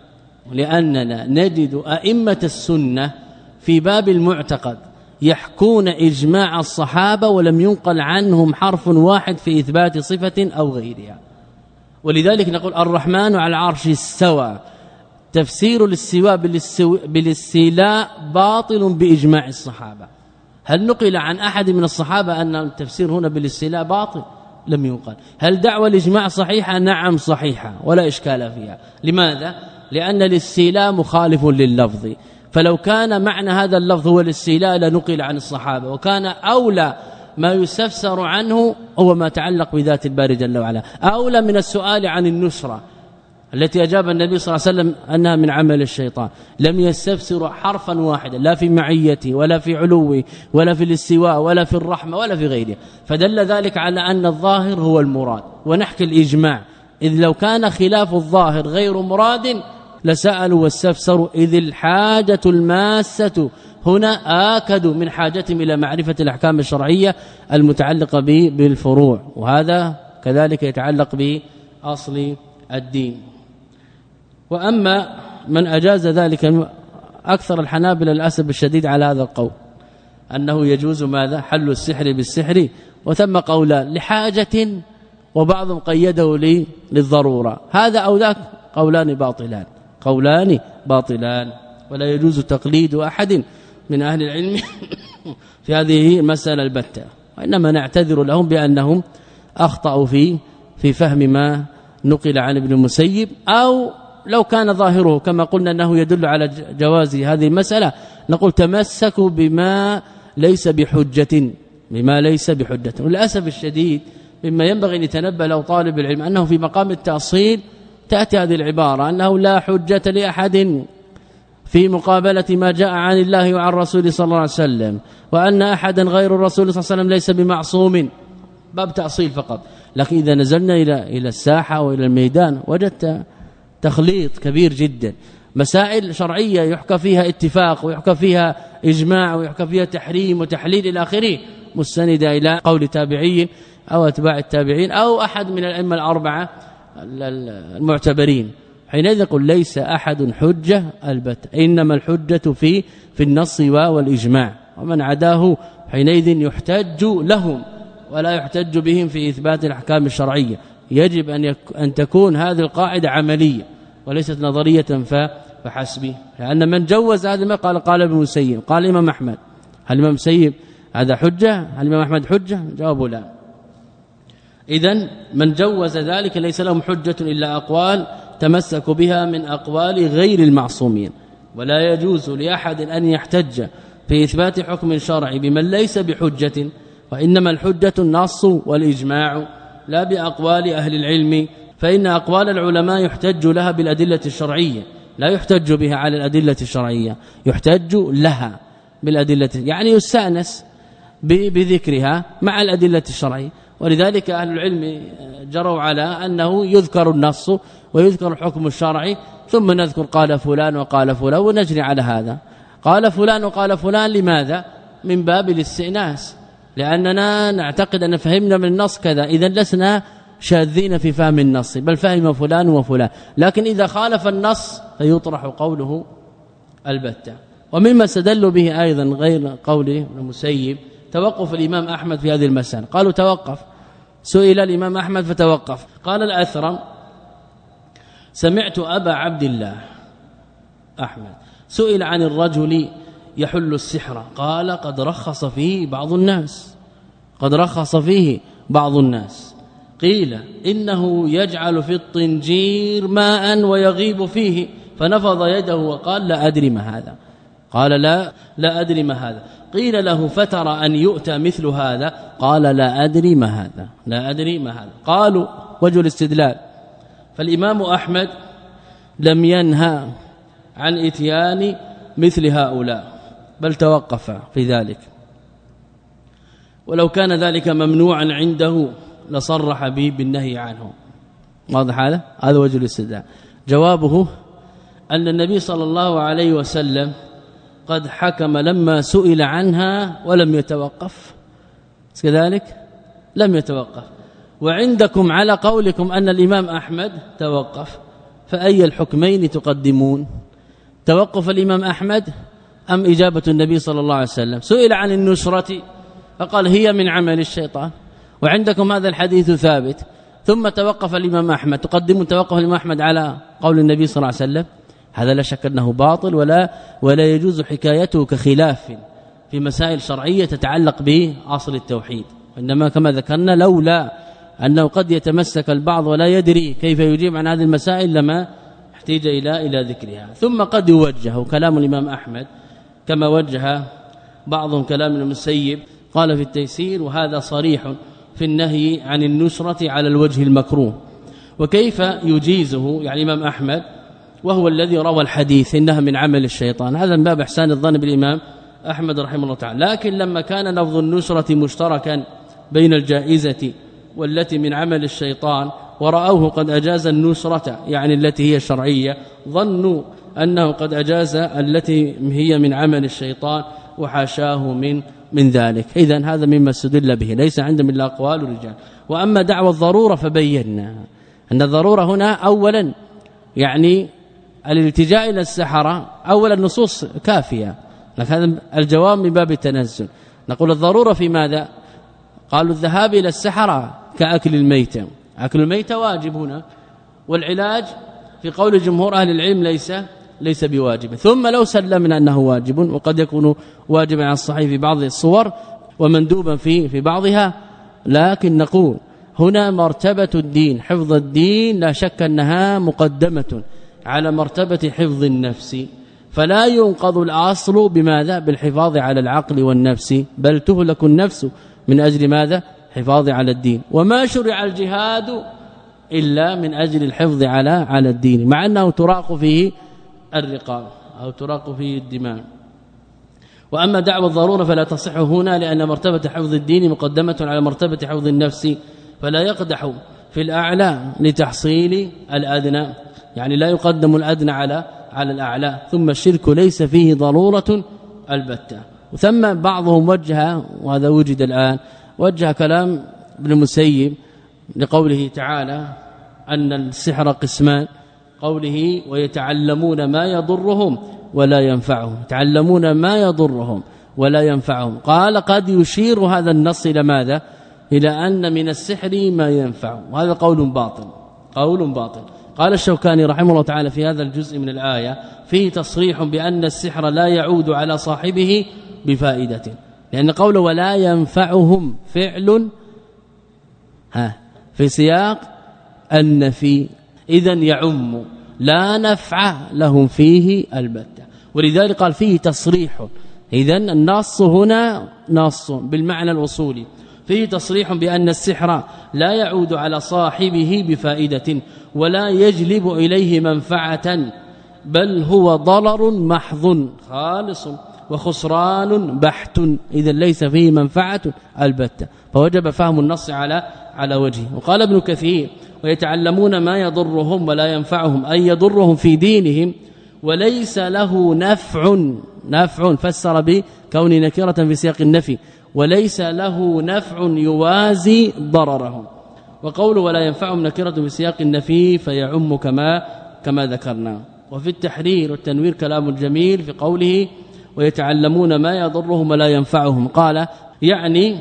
لأننا نجد أئمة السنة في باب المعتقد يحكون إجماع الصحابة ولم ينقل عنهم حرف واحد في إثبات صفة أو غيرها. ولذلك نقول الرحمن على العرش استوى، تفسير الاستواء بالاستيلاء باطل بإجماع الصحابة. هل نقل عن أحد من الصحابة أن التفسير هنا بالاستيلاء باطل؟ لم ينقل. هل دعوى الإجماع صحيحة؟ نعم صحيحة ولا إشكال فيها. لماذا؟ لأن الاستيلاء مخالف لللفظ، فلو كان معنى هذا اللفظ هو الاستيلاء لنقل عن الصحابة، وكان أولى ما يستفسر عنه هو ما تعلق بذات الباري جل وعلا، أولى من السؤال عن النشرة التي أجاب النبي صلى الله عليه وسلم أنها من عمل الشيطان. لم يستفسر حرفا واحدا لا في معيته ولا في علوه ولا في الاستواء ولا في الرحمة ولا في غيره، فدل ذلك على أن الظاهر هو المراد. ونحكي الإجماع، إذ لو كان خلاف الظاهر غير مراد لسألوا واستفسروا، إذ الحاجة الماسة هنا آكد من حاجتهم إلى معرفة الأحكام الشرعية المتعلقة به بالفروع، وهذا كذلك يتعلق بأصل الدين. وأما من أجاز ذلك أكثر الحنابلة للأسف الشديد على هذا القول أنه يجوز ماذا حل السحر بالسحر، وثم قولان لحاجة وبعضهم قيده لي للضرورة، هذا أو ذاك قولان باطلان قولان باطلان ولا يجوز تقليد أحد من أهل العلم في هذه المسألة البتة، وإنما نعتذر لهم بأنهم أخطأوا في في فهم ما نقل عن ابن المسيب، أو لو كان ظاهره كما قلنا أنه يدل على جواز هذه المسألة نقول تمسكوا بما ليس بحجة بما ليس بحجة. وللأسف الشديد مما ينبغي أن يتنبه له طالب العلم أنه في مقام التأصيل تأتي هذه العبارة أنه لا حجة لأحد في مقابلة ما جاء عن الله وعن رسوله صلى الله عليه وسلم، وأن أحدا غير الرسول صلى الله عليه وسلم ليس بمعصوم، باب تأصيل فقط. لكن إذا نزلنا إلى إلى الساحة وإلى الميدان وجدت تخليط كبير جدا، مسائل شرعية يحكى فيها اتفاق ويحكى فيها إجماع ويحكى فيها تحريم وتحليل إلى آخره، مستندة إلى قول تابعين أو أتباع التابعين أو أحد من الأئمة الأربعة المعتبرين. حينئذ يقول ليس أحد حجة البتة، إنما الحجة في في النص والإجماع، ومن عداه حينئذ يحتج لهم ولا يحتج بهم في إثبات الأحكام الشرعية. يجب أن أن تكون هذه القاعدة عملية وليست نظرية فحسب، لأن من جوز هذا ما قال قال ابن مسيب قال الإمام أحمد، هل الإمام مسيب هذا حجة؟ هل الإمام أحمد حجة؟ جوابوا لا. إذن من جوز ذلك ليس لهم حجة إلا أقوال تمسكوا بها من أقوال غير المعصومين، ولا يجوز لأحد أن يحتج في إثبات حكم شرعي بمن ليس بحجة، وإنما الحجة النص والإجماع لا بأقوال أهل العلم، فإن أقوال العلماء يحتج لها بالأدلة الشرعية، لا يحتج بها على الأدلة الشرعية، يحتج لها بالأدلة، يعني يستأنس بذكرها مع الأدلة الشرعية. ولذلك أهل العلم جروا على أنه يذكر النص ويذكر الحكم الشرعي ثم نذكر قال فلان وقال فلان ونجري على هذا، قال فلان وقال فلان، لماذا؟ من باب الاستئناس، لأننا نعتقد أن فهمنا من النص كذا، إذا لسنا شاذين في فهم النص، بل فهم فلان وفلان، لكن إذا خالف النص فيطرح قوله البتة. ومما استدلوا به أيضا غير قوله المسيب توقف الإمام أحمد في هذه المسألة، قالوا توقف، سئل الإمام أحمد فتوقف، قال الأثرم سمعت أبا عبد الله أحمد سئل عن الرجل يحل السحر، قال قد رخص فيه بعض الناس قد رخص فيه بعض الناس قيل إنه يجعل في الطنجير ماء ويغيب فيه، فنفض يده وقال لا أدري ما هذا، قال لا لا أدري ما هذا، قيل له فترى أن يؤتى مثل هذا، قال لا أدري ما هذا لا أدري ما هذا. قالوا وجه الاستدلال، فالإمام أحمد لم ينهى عن إتيان مثل هؤلاء بل توقف في ذلك، ولو كان ذلك ممنوعا عنده لصرح به بالنهي عنه. واضح هذا؟ هذا وجه الاستدلال. جوابه أن النبي صلى الله عليه وسلم قد حكم لما سئل عنها ولم يتوقف، كذلك لم يتوقف، وعندكم على قولكم أن الإمام أحمد توقف، فأي الحكمين تقدمون؟ توقف الإمام أحمد أم إجابة النبي صلى الله عليه وسلم؟ سئل عن النشرة فقال هي من عمل الشيطان، وعندكم هذا الحديث ثابت، ثم توقف الإمام أحمد، تقدمون توقف الإمام أحمد على قول النبي صلى الله عليه وسلم؟ هذا لا شك أنه باطل، ولا ولا يجوز حكايته كخلاف في مسائل شرعية تتعلق بأصل التوحيد، إنما كما ذكرنا لولا أنه قد يتمسك البعض ولا يدري كيف يجيب عن هذه المسائل لما احتيج إلى إلى ذكرها. ثم قد يوجه كلام الإمام أحمد كما وجه بعضهم كلام المسيب، قال في التيسير: وهذا صريح في النهي عن النشرة على الوجه المكروه. وكيف يجيزه يعني الإمام أحمد وهو الذي روى الحديث إنها من عمل الشيطان؟ هذا من باب إحسان الظن بالإمام أحمد رحمه الله تعالى. لكن لما كان لفظ النشرة مشتركا بين الجائزة والتي من عمل الشيطان ورأوه قد أجاز النشرة يعني التي هي شرعية، ظنوا أنه قد أجاز التي هي من عمل الشيطان وحاشاه من من ذلك. إذن هذا مما استدل به، ليس عندهم إلا أقوال الرجال. وأما دعوى الضرورة فبينا أن الضرورة هنا أولا يعني الالتجاء إلى السحرة، أولا النصوص كافية، لكن هذا الجواب من باب التنزل. نقول الضرورة في ماذا؟ قالوا الذهاب إلى السحرة كأكل الميتة، أكل الميتة واجب هنا، والعلاج في قول جمهور أهل العلم ليس ليس بواجب. ثم لو سلمنا أنه واجب، وقد يكون واجبا على الصحيح في بعض الصور ومندوبا في في بعضها، لكن نقول هنا مرتبة الدين، حفظ الدين لا شك أنها مقدمة على مرتبة حفظ النفس، فلا ينقض الأصل بماذا؟ بالحفاظ على العقل والنفس، بل تهلك النفس من أجل ماذا؟ حفاظ على الدين. وما شرع الجهاد إلا من أجل الحفظ على على الدين، مع أنه تراق فيه الرقاب أو تراق فيه الدماء. وأما دعوى الضرورة فلا تصح هنا، لأن مرتبة حفظ الدين مقدمة على مرتبة حفظ النفس، فلا يقدح في الأعلى لتحصيل الأدنى، يعني لا يقدم الأدنى على على الأعلى. ثم الشرك ليس فيه ضرورة البتة. وثم بعضهم وجه، وهذا وجد الآن، وجه كلام ابن المسيب لقوله تعالى أن السحر قسمان، قوله ويتعلمون ما يضرهم ولا ينفعهم، يتعلمون ما يضرهم ولا ينفعهم. قال قد يشير هذا النص إلى ماذا؟ إلى أن من السحر ما ينفع، وهذا قول باطل، قول باطل. قال الشوكاني رحمه الله تعالى في هذا الجزء من الآية فيه تصريح بأن السحر لا يعود على صاحبه بفائدة، لأن قوله ولا ينفعهم فعل ها في سياق النفي، إذن يعم لا نفع لهم فيه البتة، ولذلك قال فيه تصريح. إذن النص هنا نص بالمعنى الأصولي، فيه تصريح بأن السحر لا يعود على صاحبه بفائدة ولا يجلب إليه منفعة، بل هو ضرر محض خالص وخسران بحت، إذا ليس فيه منفعة البتة، فوجب فهم النص على على وجهه. وقال ابن كثير ويتعلمون ما يضرهم ولا ينفعهم، أي يضرهم في دينهم وليس له نفع، نفع فسر بكون نكرة في سياق النفي، وليس له نفع يوازي ضررهم. وقوله ولا ينفعهم نكرة في سياق النفي فيعم كما كما ذكرنا. وفي التحرير والتنوير كلام جميل في قوله ويتعلمون ما يضرهم ولا ينفعهم، قال يعني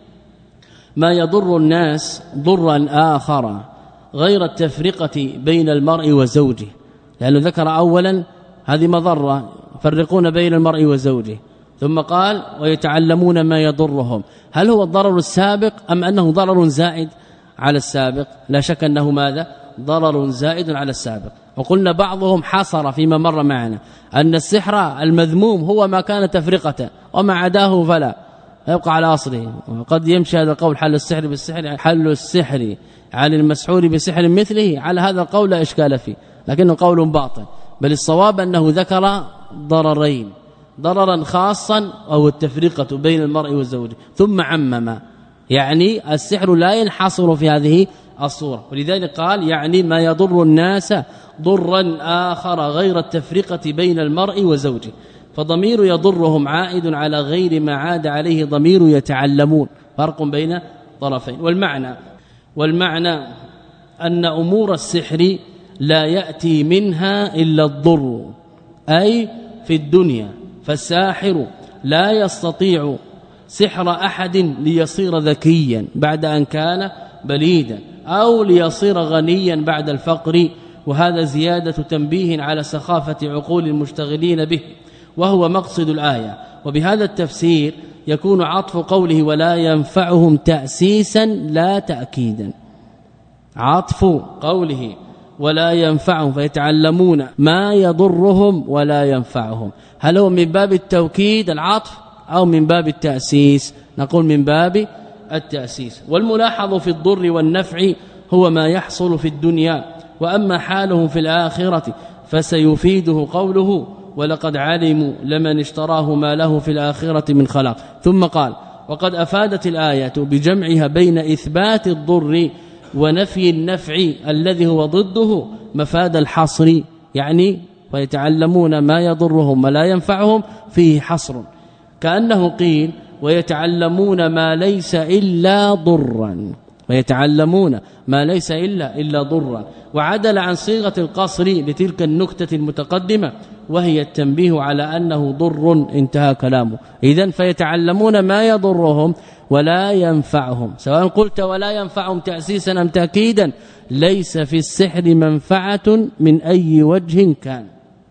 ما يضر الناس ضرا آخر غير التفرقة بين المرء وزوجه، لأنه ذكر أولا هذه مضرة فرقون بين المرء وزوجه، ثم قال ويتعلمون ما يضرهم. هل هو الضرر السابق أم أنه ضرر زائد على السابق؟ لا شك أنه ماذا؟ ضرر زائد على السابق. وقلنا بعضهم حصر فيما مر معنا أن السحر المذموم هو ما كان تفرقة، وما عداه فلا يبقى على أصله. وقد يمشي هذا القول حل السحر بالسحر، حل السحر على المسحور بسحر مثله، على هذا القول لا إشكال فيه، لكنه قول باطل. بل الصواب أنه ذكر ضررين، ضررا خاصا أو التفرقة بين المرء والزوج، ثم عمم، يعني السحر لا ينحصر في هذه الصورة. ولذلك قال يعني ما يضر الناس ضرا آخر غير التفرقة بين المرء وزوجه، فضمير يضرهم عائد على غير ما عاد عليه ضمير يتعلمون، فرق بين طرفين. والمعنى والمعنى أن أمور السحر لا يأتي منها إلا الضر، أي في الدنيا، فالساحر لا يستطيع سحر أحد ليصير ذكيا بعد أن كان بليدا، أو ليصير غنيا بعد الفقر، وهذا زيادة تنبيه على سخافة عقول المشتغلين به، وهو مقصد الآية. وبهذا التفسير يكون عطف قوله ولا ينفعهم تأسيسا لا تأكيدا، عطف قوله ولا ينفعهم فيتعلمون ما يضرهم ولا ينفعهم. هل هو من باب التوكيد العطف أو من باب التأسيس؟ نقول من باب التأسيس. والملاحظ في الضر والنفع هو ما يحصل في الدنيا، وأما حاله في الآخرة فسيفيده قوله ولقد علموا لمن اشتراه ما له في الآخرة من خلاق. ثم قال وقد أفادت الآية بجمعها بين إثبات الضر ونفي النفع الذي هو ضده مفاد الحصر، يعني ويتعلمون ما يضرهم ولا ينفعهم فيه حصر، كأنه قيل ويتعلمون ما ليس إلا ضرا، ويتعلمون ما ليس إلا إلا ضرا، وعدل عن صيغة القصر لتلك النكتة المتقدمة وهي التنبيه على أنه ضر. انتهى كلامه. إذن فيتعلمون ما يضرهم ولا ينفعهم، سواء قلت ولا ينفعهم تأسيسا أم تأكيدا، ليس في السحر منفعة من أي وجه كان،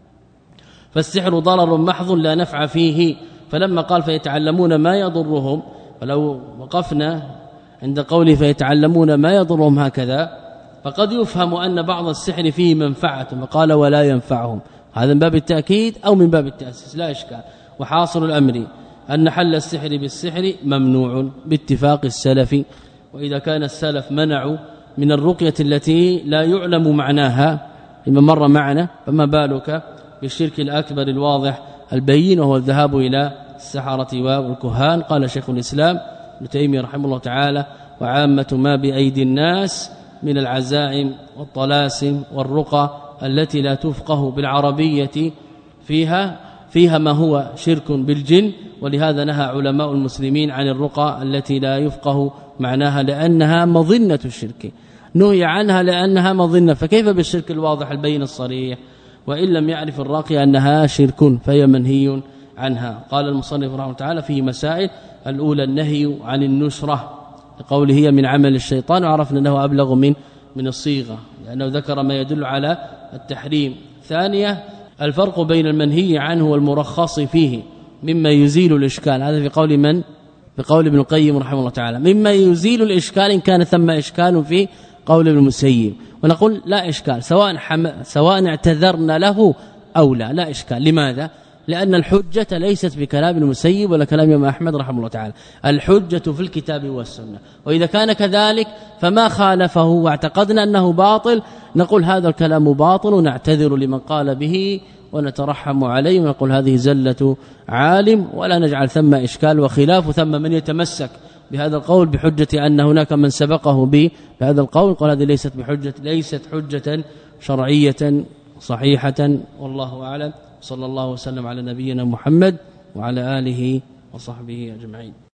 فالسحر ضرر محض لا نفع فيه. فلما قال فيتعلمون ما يضرهم، ولو وقفنا عند قوله فيتعلمون ما يضرهم هكذا فقد يفهم أن بعض السحر فيه منفعة، فقال ولا ينفعهم، هذا من باب التأكيد أو من باب التأسيس لا إشكال. وحاصل الأمر أن حل السحر بالسحر ممنوع باتفاق السلف، وإذا كان السلف منعوا من الرقية التي لا يعلم معناها لما مر معنا، فما بالك بالشرك الأكبر الواضح البين وهو الذهاب إلى السحرة والكهان. قال شيخ الإسلام ابن تيمية رحمه الله تعالى وعامة ما بأيدي الناس من العزائم والطلاسم والرقى التي لا تفقه بالعربية فيها فيها ما هو شرك بالجن، ولهذا نهى علماء المسلمين عن الرقى التي لا يفقه معناها لأنها مظنة الشرك، نهي عنها لأنها مظنة، فكيف بالشرك الواضح البين الصريح؟ وإن لم يعرف الراقي أنها شرك فهي منهي عنها. قال المصنف رحمه الله تعالى فيه مسائل: الأولى النهي عن النشرة لقوله هي من عمل الشيطان، وعرفنا أنه أبلغ من من الصيغة لأنه ذكر ما يدل على التحريم. ثانية الفرق بين المنهي عنه والمرخص فيه مما يزيل الإشكال، هذا في قول من؟ في قول ابن القيم رحمه الله تعالى، مما يزيل الإشكال إن كان ثم إشكال في قول ابن المسيب، ونقول لا إشكال سواء حم... سواء اعتذرنا له أو لا لا إشكال. لماذا؟ لأن الحجة ليست بكلام المسيب ولا كلام الإمام أحمد رحمه الله تعالى، الحجة في الكتاب والسنة، وإذا كان كذلك فما خالفه واعتقدنا أنه باطل نقول هذا الكلام باطل ونعتذر لمن قال به ونترحم عليه ونقول هذه زلة عالم، ولا نجعل ثم إشكال وخلاف ثم من يتمسك بهذا القول بحجة أن هناك من سبقه به بهذا القول، قال هذه ليست بحجة ليست حجة شرعية صحيحة. والله أعلم. صلى الله وسلم على نبينا محمد وعلى آله وصحبه أجمعين.